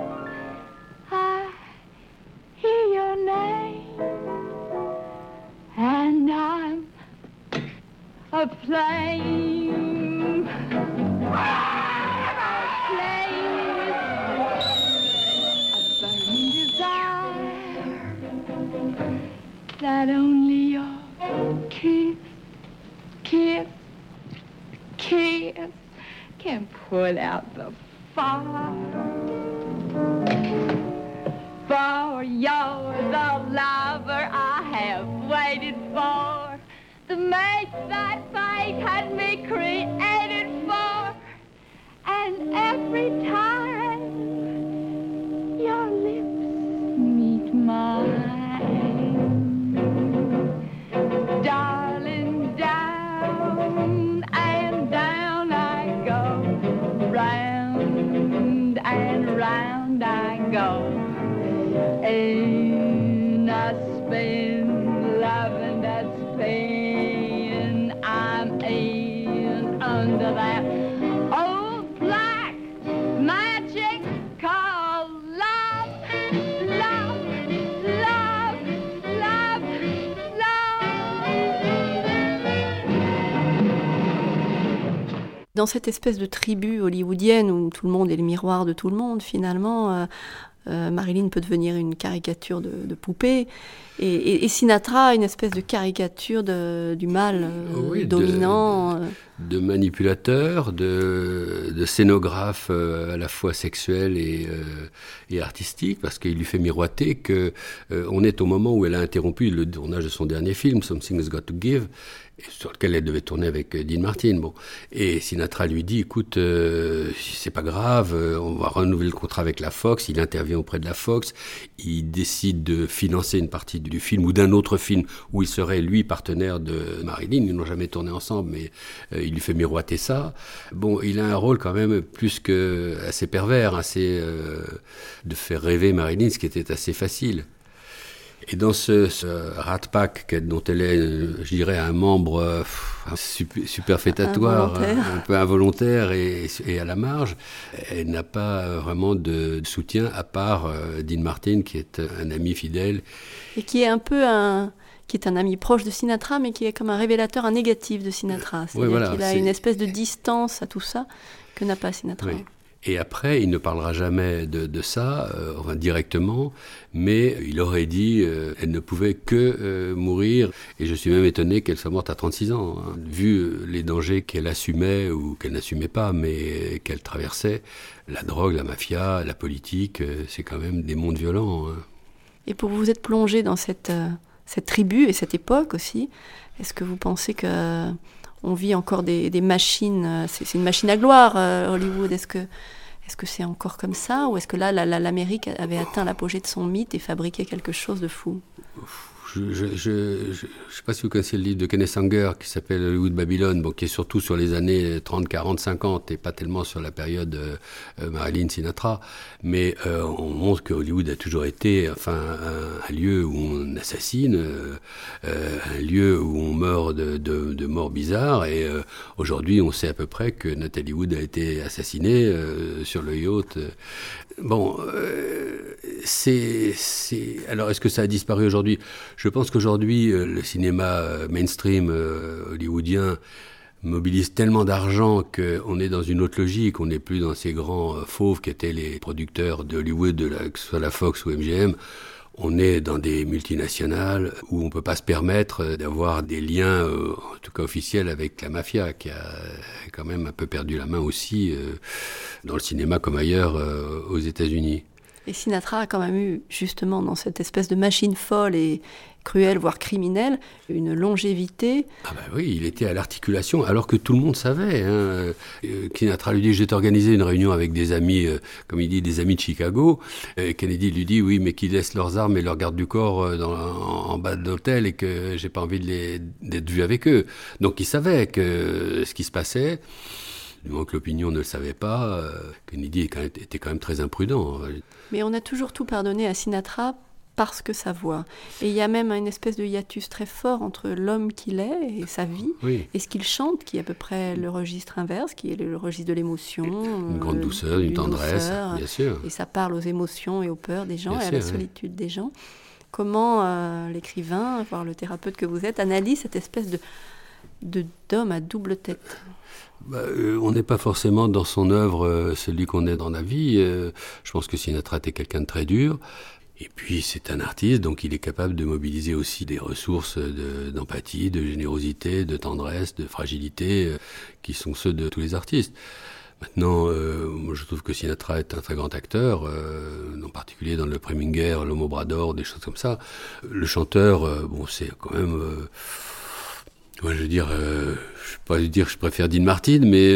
I hear your name, and I'm a flame. A burning desire that only your kiss can put out the fire. For you're the lover I have waited for, the mate that fate had me created for, and every time your lips meet mine, darling, down and down I go, round and round I go, and I spin loving that spin I'm in under that old black magic called love, love, love, love, love. Dans cette espèce de tribu hollywoodienne où tout le monde est le miroir de tout le monde, finalement, Marilyn peut devenir une caricature de poupée, et Sinatra une espèce de caricature du mal dominant. De manipulateur, de scénographe à la fois sexuel et artistique, parce qu'il lui fait miroiter qu'on est au moment où elle a interrompu le tournage de son dernier film, Something's Got to Give, sur lequel elle devait tourner avec Dean Martin. Bon. Et Sinatra lui dit, écoute, c'est pas grave, on va renouveler le contrat avec la Fox. Il intervient auprès de la Fox, il décide de financer une partie du film ou d'un autre film où il serait, lui, partenaire de Marilyn. Ils n'ont jamais tourné ensemble, mais il lui fait miroiter ça. Bon, il a un rôle quand même plus que assez pervers, assez de faire rêver Marilyn, ce qui était assez facile. Et dans ce Rat Pack, dont elle est, je dirais, un membre superfétatoire, un peu involontaire et à la marge, elle n'a pas vraiment de soutien à part Dean Martin, qui est un ami fidèle. Et qui est qui est un ami proche de Sinatra, mais qui est comme un révélateur, un négatif de Sinatra. C'est-à-dire qu'il a une espèce de distance à tout ça que n'a pas Sinatra. Oui. Et après, il ne parlera jamais de ça, directement, mais il aurait dit elle ne pouvait que mourir, et je suis même étonné qu'elle soit morte à 36 ans, hein, vu les dangers qu'elle assumait, ou qu'elle n'assumait pas, mais qu'elle traversait. La drogue, la mafia, la politique, c'est quand même des mondes violents. Hein. Et pour vous être plongé dans cette tribu et cette époque aussi, est-ce que vous pensez que on vit encore des machines, c'est une machine à gloire, Hollywood. Est-ce que c'est encore comme ça, ou est-ce que là, l'Amérique avait atteint l'apogée de son mythe et fabriquait quelque chose de fou ? Je ne sais pas si vous connaissez le livre de Kenneth Anger qui s'appelle Hollywood Babylone, qui est surtout sur les années 30, 40, 50 et pas tellement sur la période Marilyn Sinatra, mais on montre que Hollywood a toujours été un lieu où on assassine, un lieu où on meurt de morts bizarres, et aujourd'hui on sait à peu près que Natalie Wood a été assassinée sur le yacht. Alors, est-ce que ça a disparu aujourd'hui ? Je pense qu'aujourd'hui, le cinéma mainstream hollywoodien mobilise tellement d'argent qu'on est dans une autre logique. On n'est plus dans ces grands fauves qui étaient les producteurs de Hollywood, que ce soit la Fox ou MGM. On est dans des multinationales où on ne peut pas se permettre d'avoir des liens, en tout cas officiels, avec la mafia, qui a quand même un peu perdu la main aussi, dans le cinéma comme ailleurs, aux États-Unis. Et Sinatra a quand même eu, justement, dans cette espèce de machine folle et cruelle, voire criminelle, une longévité. Ah ben oui, il était à l'articulation, alors que tout le monde savait. Sinatra lui dit, je vais t'organiser une réunion avec des amis, comme il dit, des amis de Chicago. Kennedy lui dit, oui, mais qu'ils laissent leurs armes et leurs gardes du corps en bas de l'hôtel, et que j'ai pas envie d'être vu avec eux. Donc il savait que ce qui se passait. Du moment que l'opinion ne le savait pas, Kennedy était quand même très imprudent. Mais on a toujours tout pardonné à Sinatra parce que sa voix. Et il y a même une espèce de hiatus très fort entre l'homme qu'il est et sa vie, et ce qu'il chante, qui est à peu près le registre inverse, qui est le registre de l'émotion. Une grande douceur, une tendresse, bien sûr. Et ça parle aux émotions et aux peurs des gens, et à la solitude des gens. Comment l'écrivain, voire le thérapeute que vous êtes, analyse cette espèce d'homme à double tête ? On n'est pas forcément dans son œuvre celui qu'on est dans la vie. Je pense que Sinatra était quelqu'un de très dur. Et puis c'est un artiste, donc il est capable de mobiliser aussi des ressources d'empathie, de générosité, de tendresse, de fragilité, qui sont ceux de tous les artistes. Maintenant, moi je trouve que Sinatra est un très grand acteur, en particulier dans le Preminger, l'Homme au bras d'or, des choses comme ça. Le chanteur, c'est quand même... Moi, je veux dire, je ne vais pas dire que je préfère Dean Martin, mais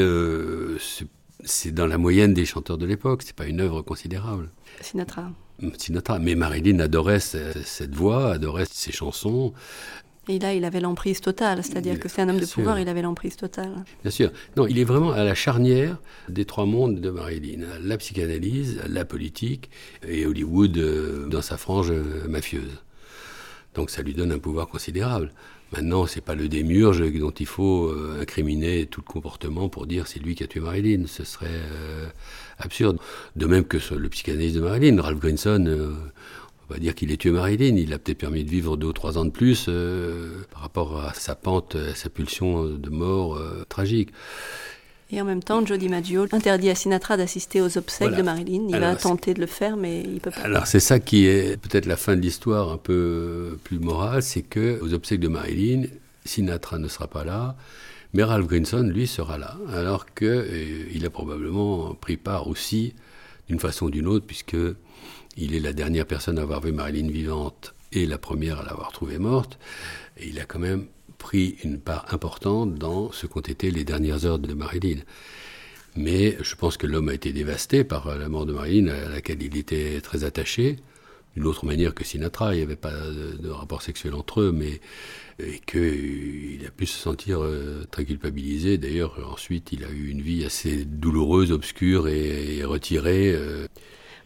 c'est dans la moyenne des chanteurs de l'époque. C'est pas une œuvre considérable. Sinatra. Mais Marilyn adorait cette voix, adorait ses chansons. Et là, il avait l'emprise totale, c'est-à-dire que c'est un homme de pouvoir, il avait l'emprise totale. Bien sûr. Non, il est vraiment à la charnière des trois mondes de Marilyn. La psychanalyse, la politique et Hollywood dans sa frange mafieuse. Donc ça lui donne un pouvoir considérable. Maintenant, c'est pas le démiurge dont il faut incriminer tout le comportement pour dire c'est lui qui a tué Marilyn. Ce serait absurde. De même que sur le psychanalyste de Marilyn, Ralph Grinson, on va dire qu'il a tué Marilyn. Il a peut-être permis de vivre 2 ou 3 ans de plus par rapport à sa pente, à sa pulsion de mort tragique. Et en même temps, Joe DiMaggio interdit à Sinatra d'assister aux obsèques de Marilyn. Il va tenter de le faire, mais il ne peut pas. Alors c'est ça qui est peut-être la fin de l'histoire un peu plus morale, c'est qu'aux obsèques de Marilyn, Sinatra ne sera pas là, mais Ralph Grinson, lui, sera là. Alors qu'il a probablement pris part aussi, d'une façon ou d'une autre, puisqu'il est la dernière personne à avoir vu Marilyn vivante et la première à l'avoir trouvée morte. Et il a quand même pris une part importante dans ce qu'ont été les dernières heures de Marilyn. Mais je pense que l'homme a été dévasté par la mort de Marilyn, à laquelle il était très attaché, d'une autre manière que Sinatra. Il n'y avait pas de rapport sexuel entre eux, mais et qu'il a pu se sentir très culpabilisé. D'ailleurs, ensuite, il a eu une vie assez douloureuse, obscure et retirée.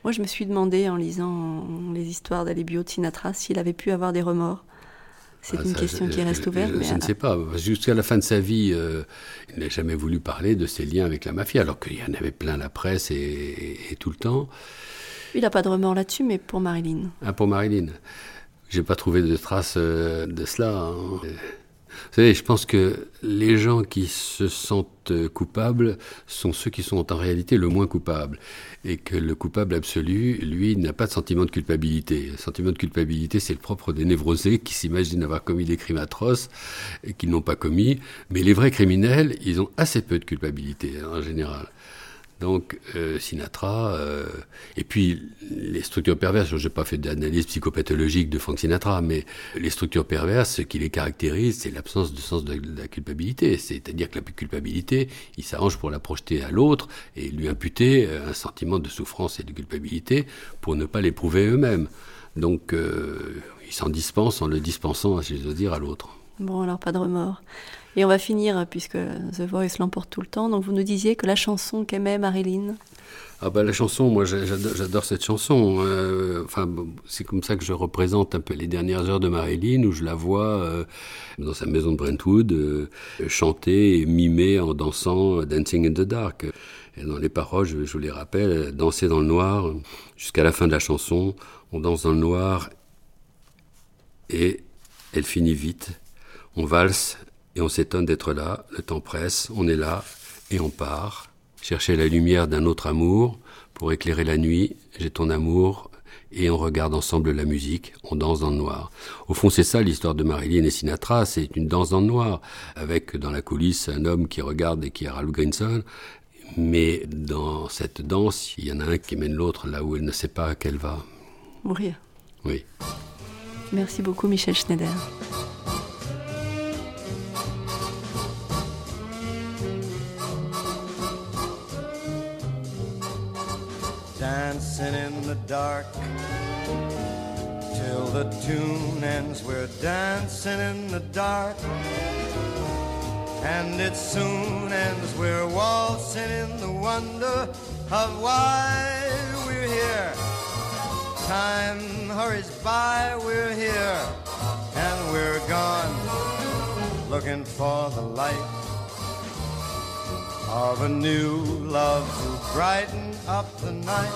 Moi, je me suis demandé, en lisant les histoires d'Alibio de Sinatra, s'il avait pu avoir des remords. C'est une question qui reste ouverte. Je ne sais pas. Jusqu'à la fin de sa vie, il n'a jamais voulu parler de ses liens avec la mafia, alors qu'il y en avait plein la presse et tout le temps. Il n'a pas de remords là-dessus, mais pour Marilyn. Ah, pour Marilyn. Je n'ai pas trouvé de traces de cela. Hein. Vous savez, je pense que les gens qui se sentent coupables sont ceux qui sont en réalité le moins coupables. Et que le coupable absolu, lui, n'a pas de sentiment de culpabilité. Le sentiment de culpabilité, c'est le propre des névrosés qui s'imaginent avoir commis des crimes atroces et qu'ils n'ont pas commis. Mais les vrais criminels, ils ont assez peu de culpabilité, en général. Donc, Sinatra, et puis les structures perverses, je n'ai pas fait d'analyse psychopathologique de Frank Sinatra, mais les structures perverses, ce qui les caractérise, c'est l'absence de sens de la culpabilité. C'est-à-dire que la culpabilité, il s'arrange pour la projeter à l'autre et lui imputer un sentiment de souffrance et de culpabilité pour ne pas l'éprouver eux-mêmes. Donc, ils s'en dispensent en le dispensant, si j'ose dire, à l'autre. Bon, alors pas de remords. Et on va finir, puisque The Voice l'emporte tout le temps. Donc vous nous disiez que la chanson qu'aimait Marilyn... Ah bah la chanson, moi j'adore cette chanson. C'est comme ça que je représente un peu les dernières heures de Marilyn, où je la vois dans sa maison de Brentwood, chanter et mimer en dansant Dancing in the Dark. Et dans les paroles, je vous les rappelle, danser dans le noir, jusqu'à la fin de la chanson, on danse dans le noir et elle finit vite. On valse et on s'étonne d'être là, le temps presse, on est là et on part. Chercher la lumière d'un autre amour pour éclairer la nuit, j'ai ton amour et on regarde ensemble la musique, on danse dans le noir. Au fond, c'est ça l'histoire de Marilyn et Sinatra, c'est une danse dans le noir, avec dans la coulisse un homme qui regarde et qui est Ralph Grinson. Mais dans cette danse, il y en a un qui mène l'autre là où elle ne sait pas qu'elle va. Mourir. Oui. Merci beaucoup Michel Schneider. Dancing in the dark till the tune ends. We're dancing in the dark and it soon ends. We're waltzing in the wonder of why we're here. Time hurries by, we're here and we're gone, looking for the light of a new love to brighten up the night.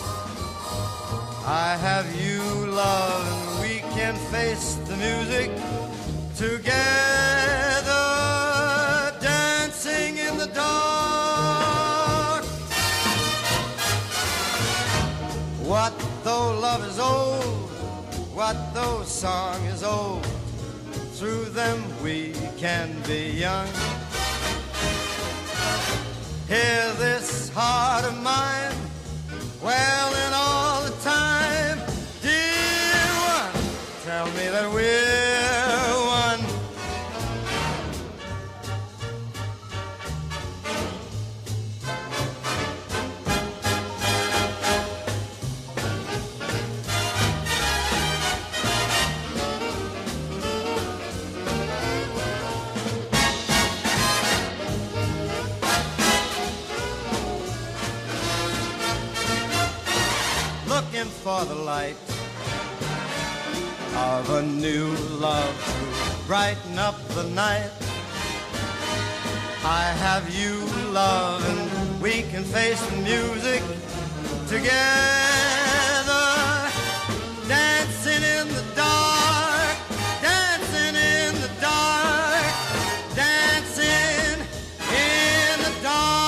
I have you, love, and we can face the music together, dancing in the dark. What though love is old, what though song is old, through them we can be young. Hear this heart of mine, well in all the time, dear one, tell me that we're one. Looking for the light of a new love to brighten up the night. I have you, love, and we can face the music together, dancing in the dark, dancing in the dark, dancing in the dark.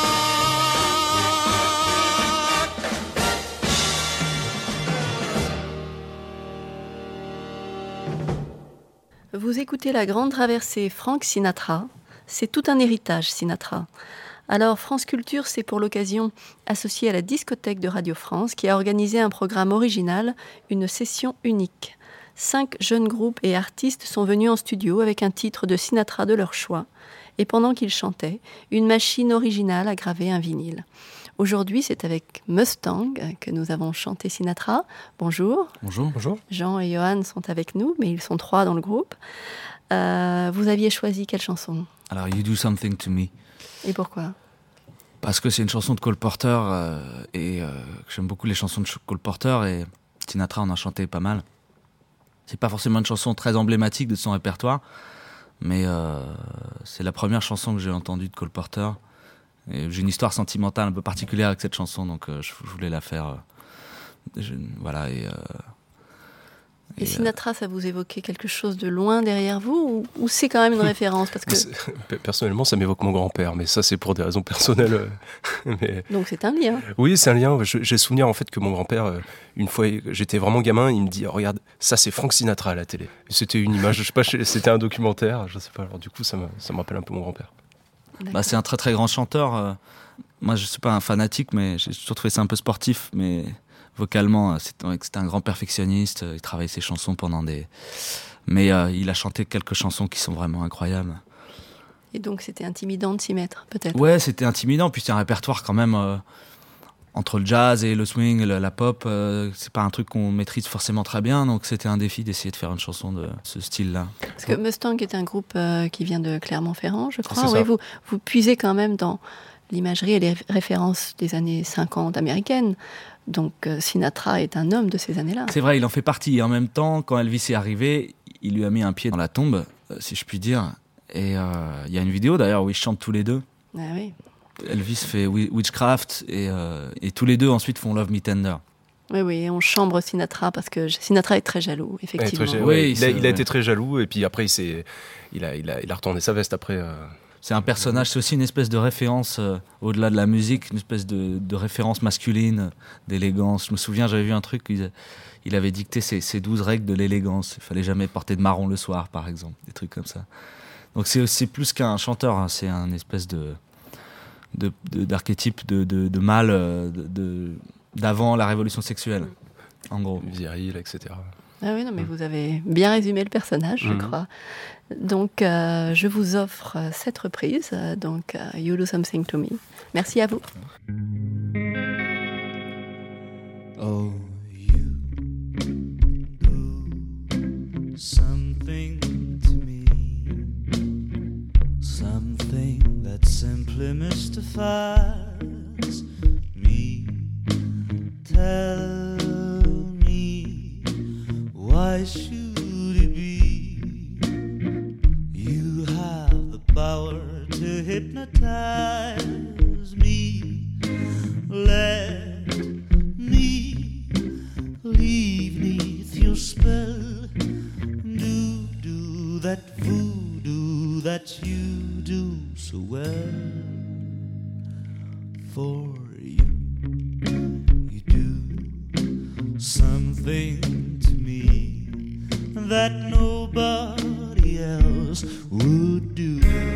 Vous écoutez La Grande Traversée, Frank Sinatra. C'est tout un héritage, Sinatra. Alors, France Culture s'est pour l'occasion associée à la discothèque de Radio France qui a organisé un programme original, une session unique. 5 jeunes groupes et artistes sont venus en studio avec un titre de Sinatra de leur choix. Et pendant qu'ils chantaient, une machine originale a gravé un vinyle. Aujourd'hui, c'est avec Mustang que nous avons chanté Sinatra. Bonjour. Bonjour. Bonjour. Jean et Johan sont avec nous, mais ils sont 3 dans le groupe. Vous aviez choisi quelle chanson ? Alors, You Do Something to Me. Et pourquoi ? Parce que c'est une chanson de Cole Porter et que j'aime beaucoup les chansons de Cole Porter et Sinatra en a chanté pas mal. C'est pas forcément une chanson très emblématique de son répertoire, mais c'est la première chanson que j'ai entendue de Cole Porter. Et j'ai une histoire sentimentale un peu particulière avec cette chanson, donc je voulais la faire. Voilà. Et Sinatra, ça vous évoquait quelque chose de loin derrière vous ou c'est quand même une référence parce que... Personnellement, ça m'évoque mon grand-père, mais ça, c'est pour des raisons personnelles. Mais... Donc c'est un lien. Oui, c'est un lien. J'ai souvenir en fait que mon grand-père, une fois, j'étais vraiment gamin, il me dit oh, regarde, ça c'est Frank Sinatra à la télé. Et c'était une image, je sais pas, c'était un documentaire, je sais pas. Alors du coup, ça me rappelle un peu mon grand-père. C'est un très très grand chanteur. Moi, je suis pas un fanatique, mais j'ai toujours trouvé ça un peu sportif, mais... Vocalement, c'était un grand perfectionniste. Il travaillait ses chansons pendant des... Mais il a chanté quelques chansons qui sont vraiment incroyables. Et donc, c'était intimidant de s'y mettre, peut-être? Ouais, c'était intimidant. Puis c'est un répertoire quand même... entre le jazz et le swing, la pop, c'est pas un truc qu'on maîtrise forcément très bien. Donc c'était un défi d'essayer de faire une chanson de ce style-là. Parce que Mustang est un groupe qui vient de Clermont-Ferrand, je crois. Oui, vous puisez quand même dans l'imagerie et les références des années 50 américaines. Donc Sinatra est un homme de ces années-là. C'est vrai, il en fait partie. Et en même temps, quand Elvis est arrivé, il lui a mis un pied dans la tombe, si je puis dire. Et il y a une vidéo d'ailleurs où ils chantent tous les deux. Ah oui. Elvis fait Witchcraft et tous les deux ensuite font Love Me Tender. Oui, et on chambre Sinatra parce que Sinatra est très jaloux, effectivement. Ouais, il a été très jaloux et puis après il a retourné sa veste après. C'est un personnage, c'est aussi une espèce de référence au-delà de la musique, une espèce de référence masculine, d'élégance. Je me souviens, j'avais vu un truc, il avait dicté ses 12 règles de l'élégance. Il fallait jamais porter de marron le soir, par exemple, des trucs comme ça. Donc c'est plus qu'un chanteur, hein, c'est un espèce d'archétype de mâle d'avant la révolution sexuelle, en gros. Viril, etc. Ah oui, non, mais vous avez bien résumé le personnage, je crois. Donc, je vous offre cette reprise, donc You Do Something to Me. Merci à vous. Oh, you do something to me, something that simply mystifies me. Tell me, why should it be? You have the power to hypnotize me. Let me leave neath your spell. Do that voodoo that you do so well. For you do something to me that nobody else would do.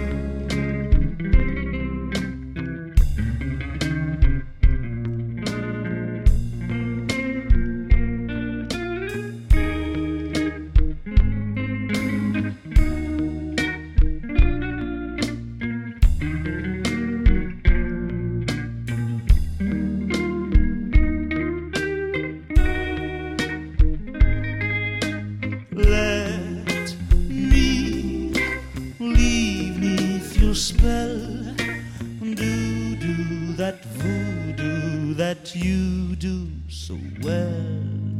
You do so well.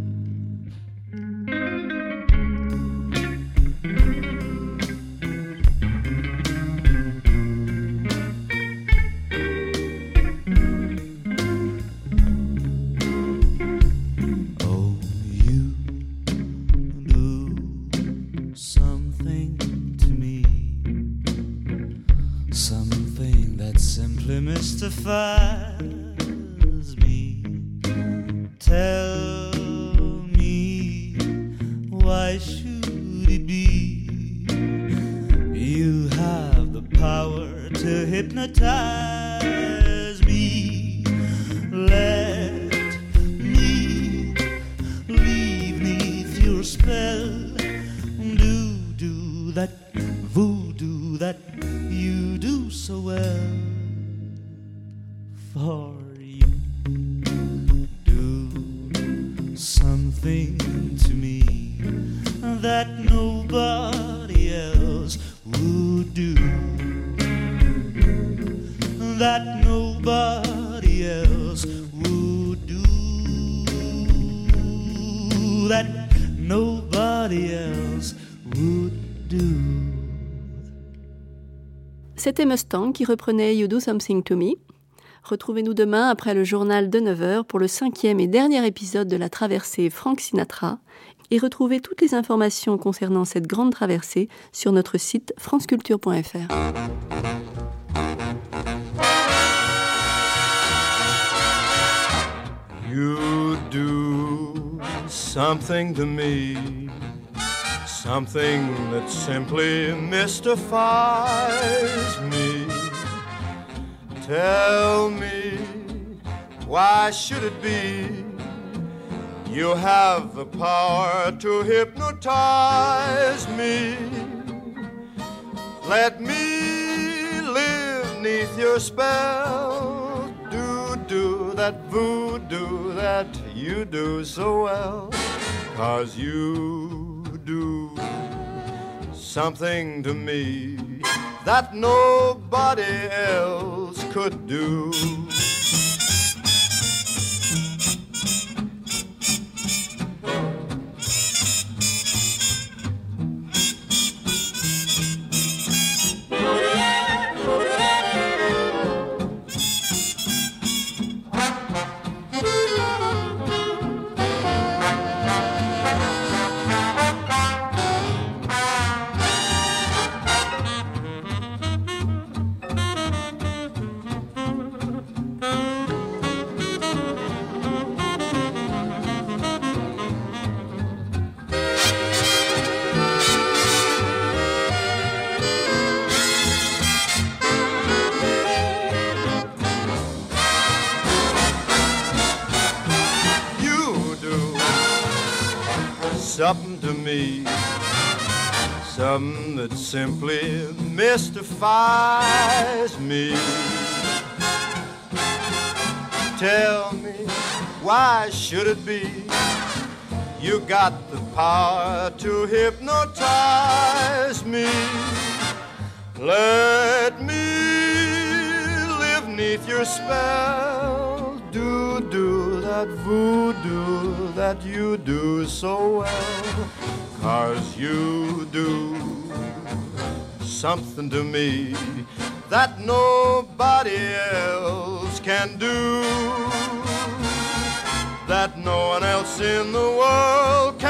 Oh, you do something to me, something that simply mystifies. Tell me, why should it be? You have the power to hypnotize me. Let me leave neath your spell. Do that voodoo that you do so well. For something to me that nobody else would do, that nobody nobody else would do, that nobody else would do. C'était Mustang qui reprenait You Do Something to Me. Retrouvez-nous demain après le journal de 9h pour le 5e et dernier épisode de la traversée Frank Sinatra et retrouvez toutes les informations concernant cette grande traversée sur notre site franceculture.fr. You do something to me, something that simply mystifies me. Tell me, why should it be you have the power to hypnotize me? Let me live neath your spell, do that voodoo that you do so well, 'cause you do something to me that nobody else could do. Something to me, something that simply mystifies me. Tell me, why should it be you got the power to hypnotize me? Let me live neath your spell, do that voodoo that you do so well, 'cause you do something to me that nobody else can do, that no one else in the world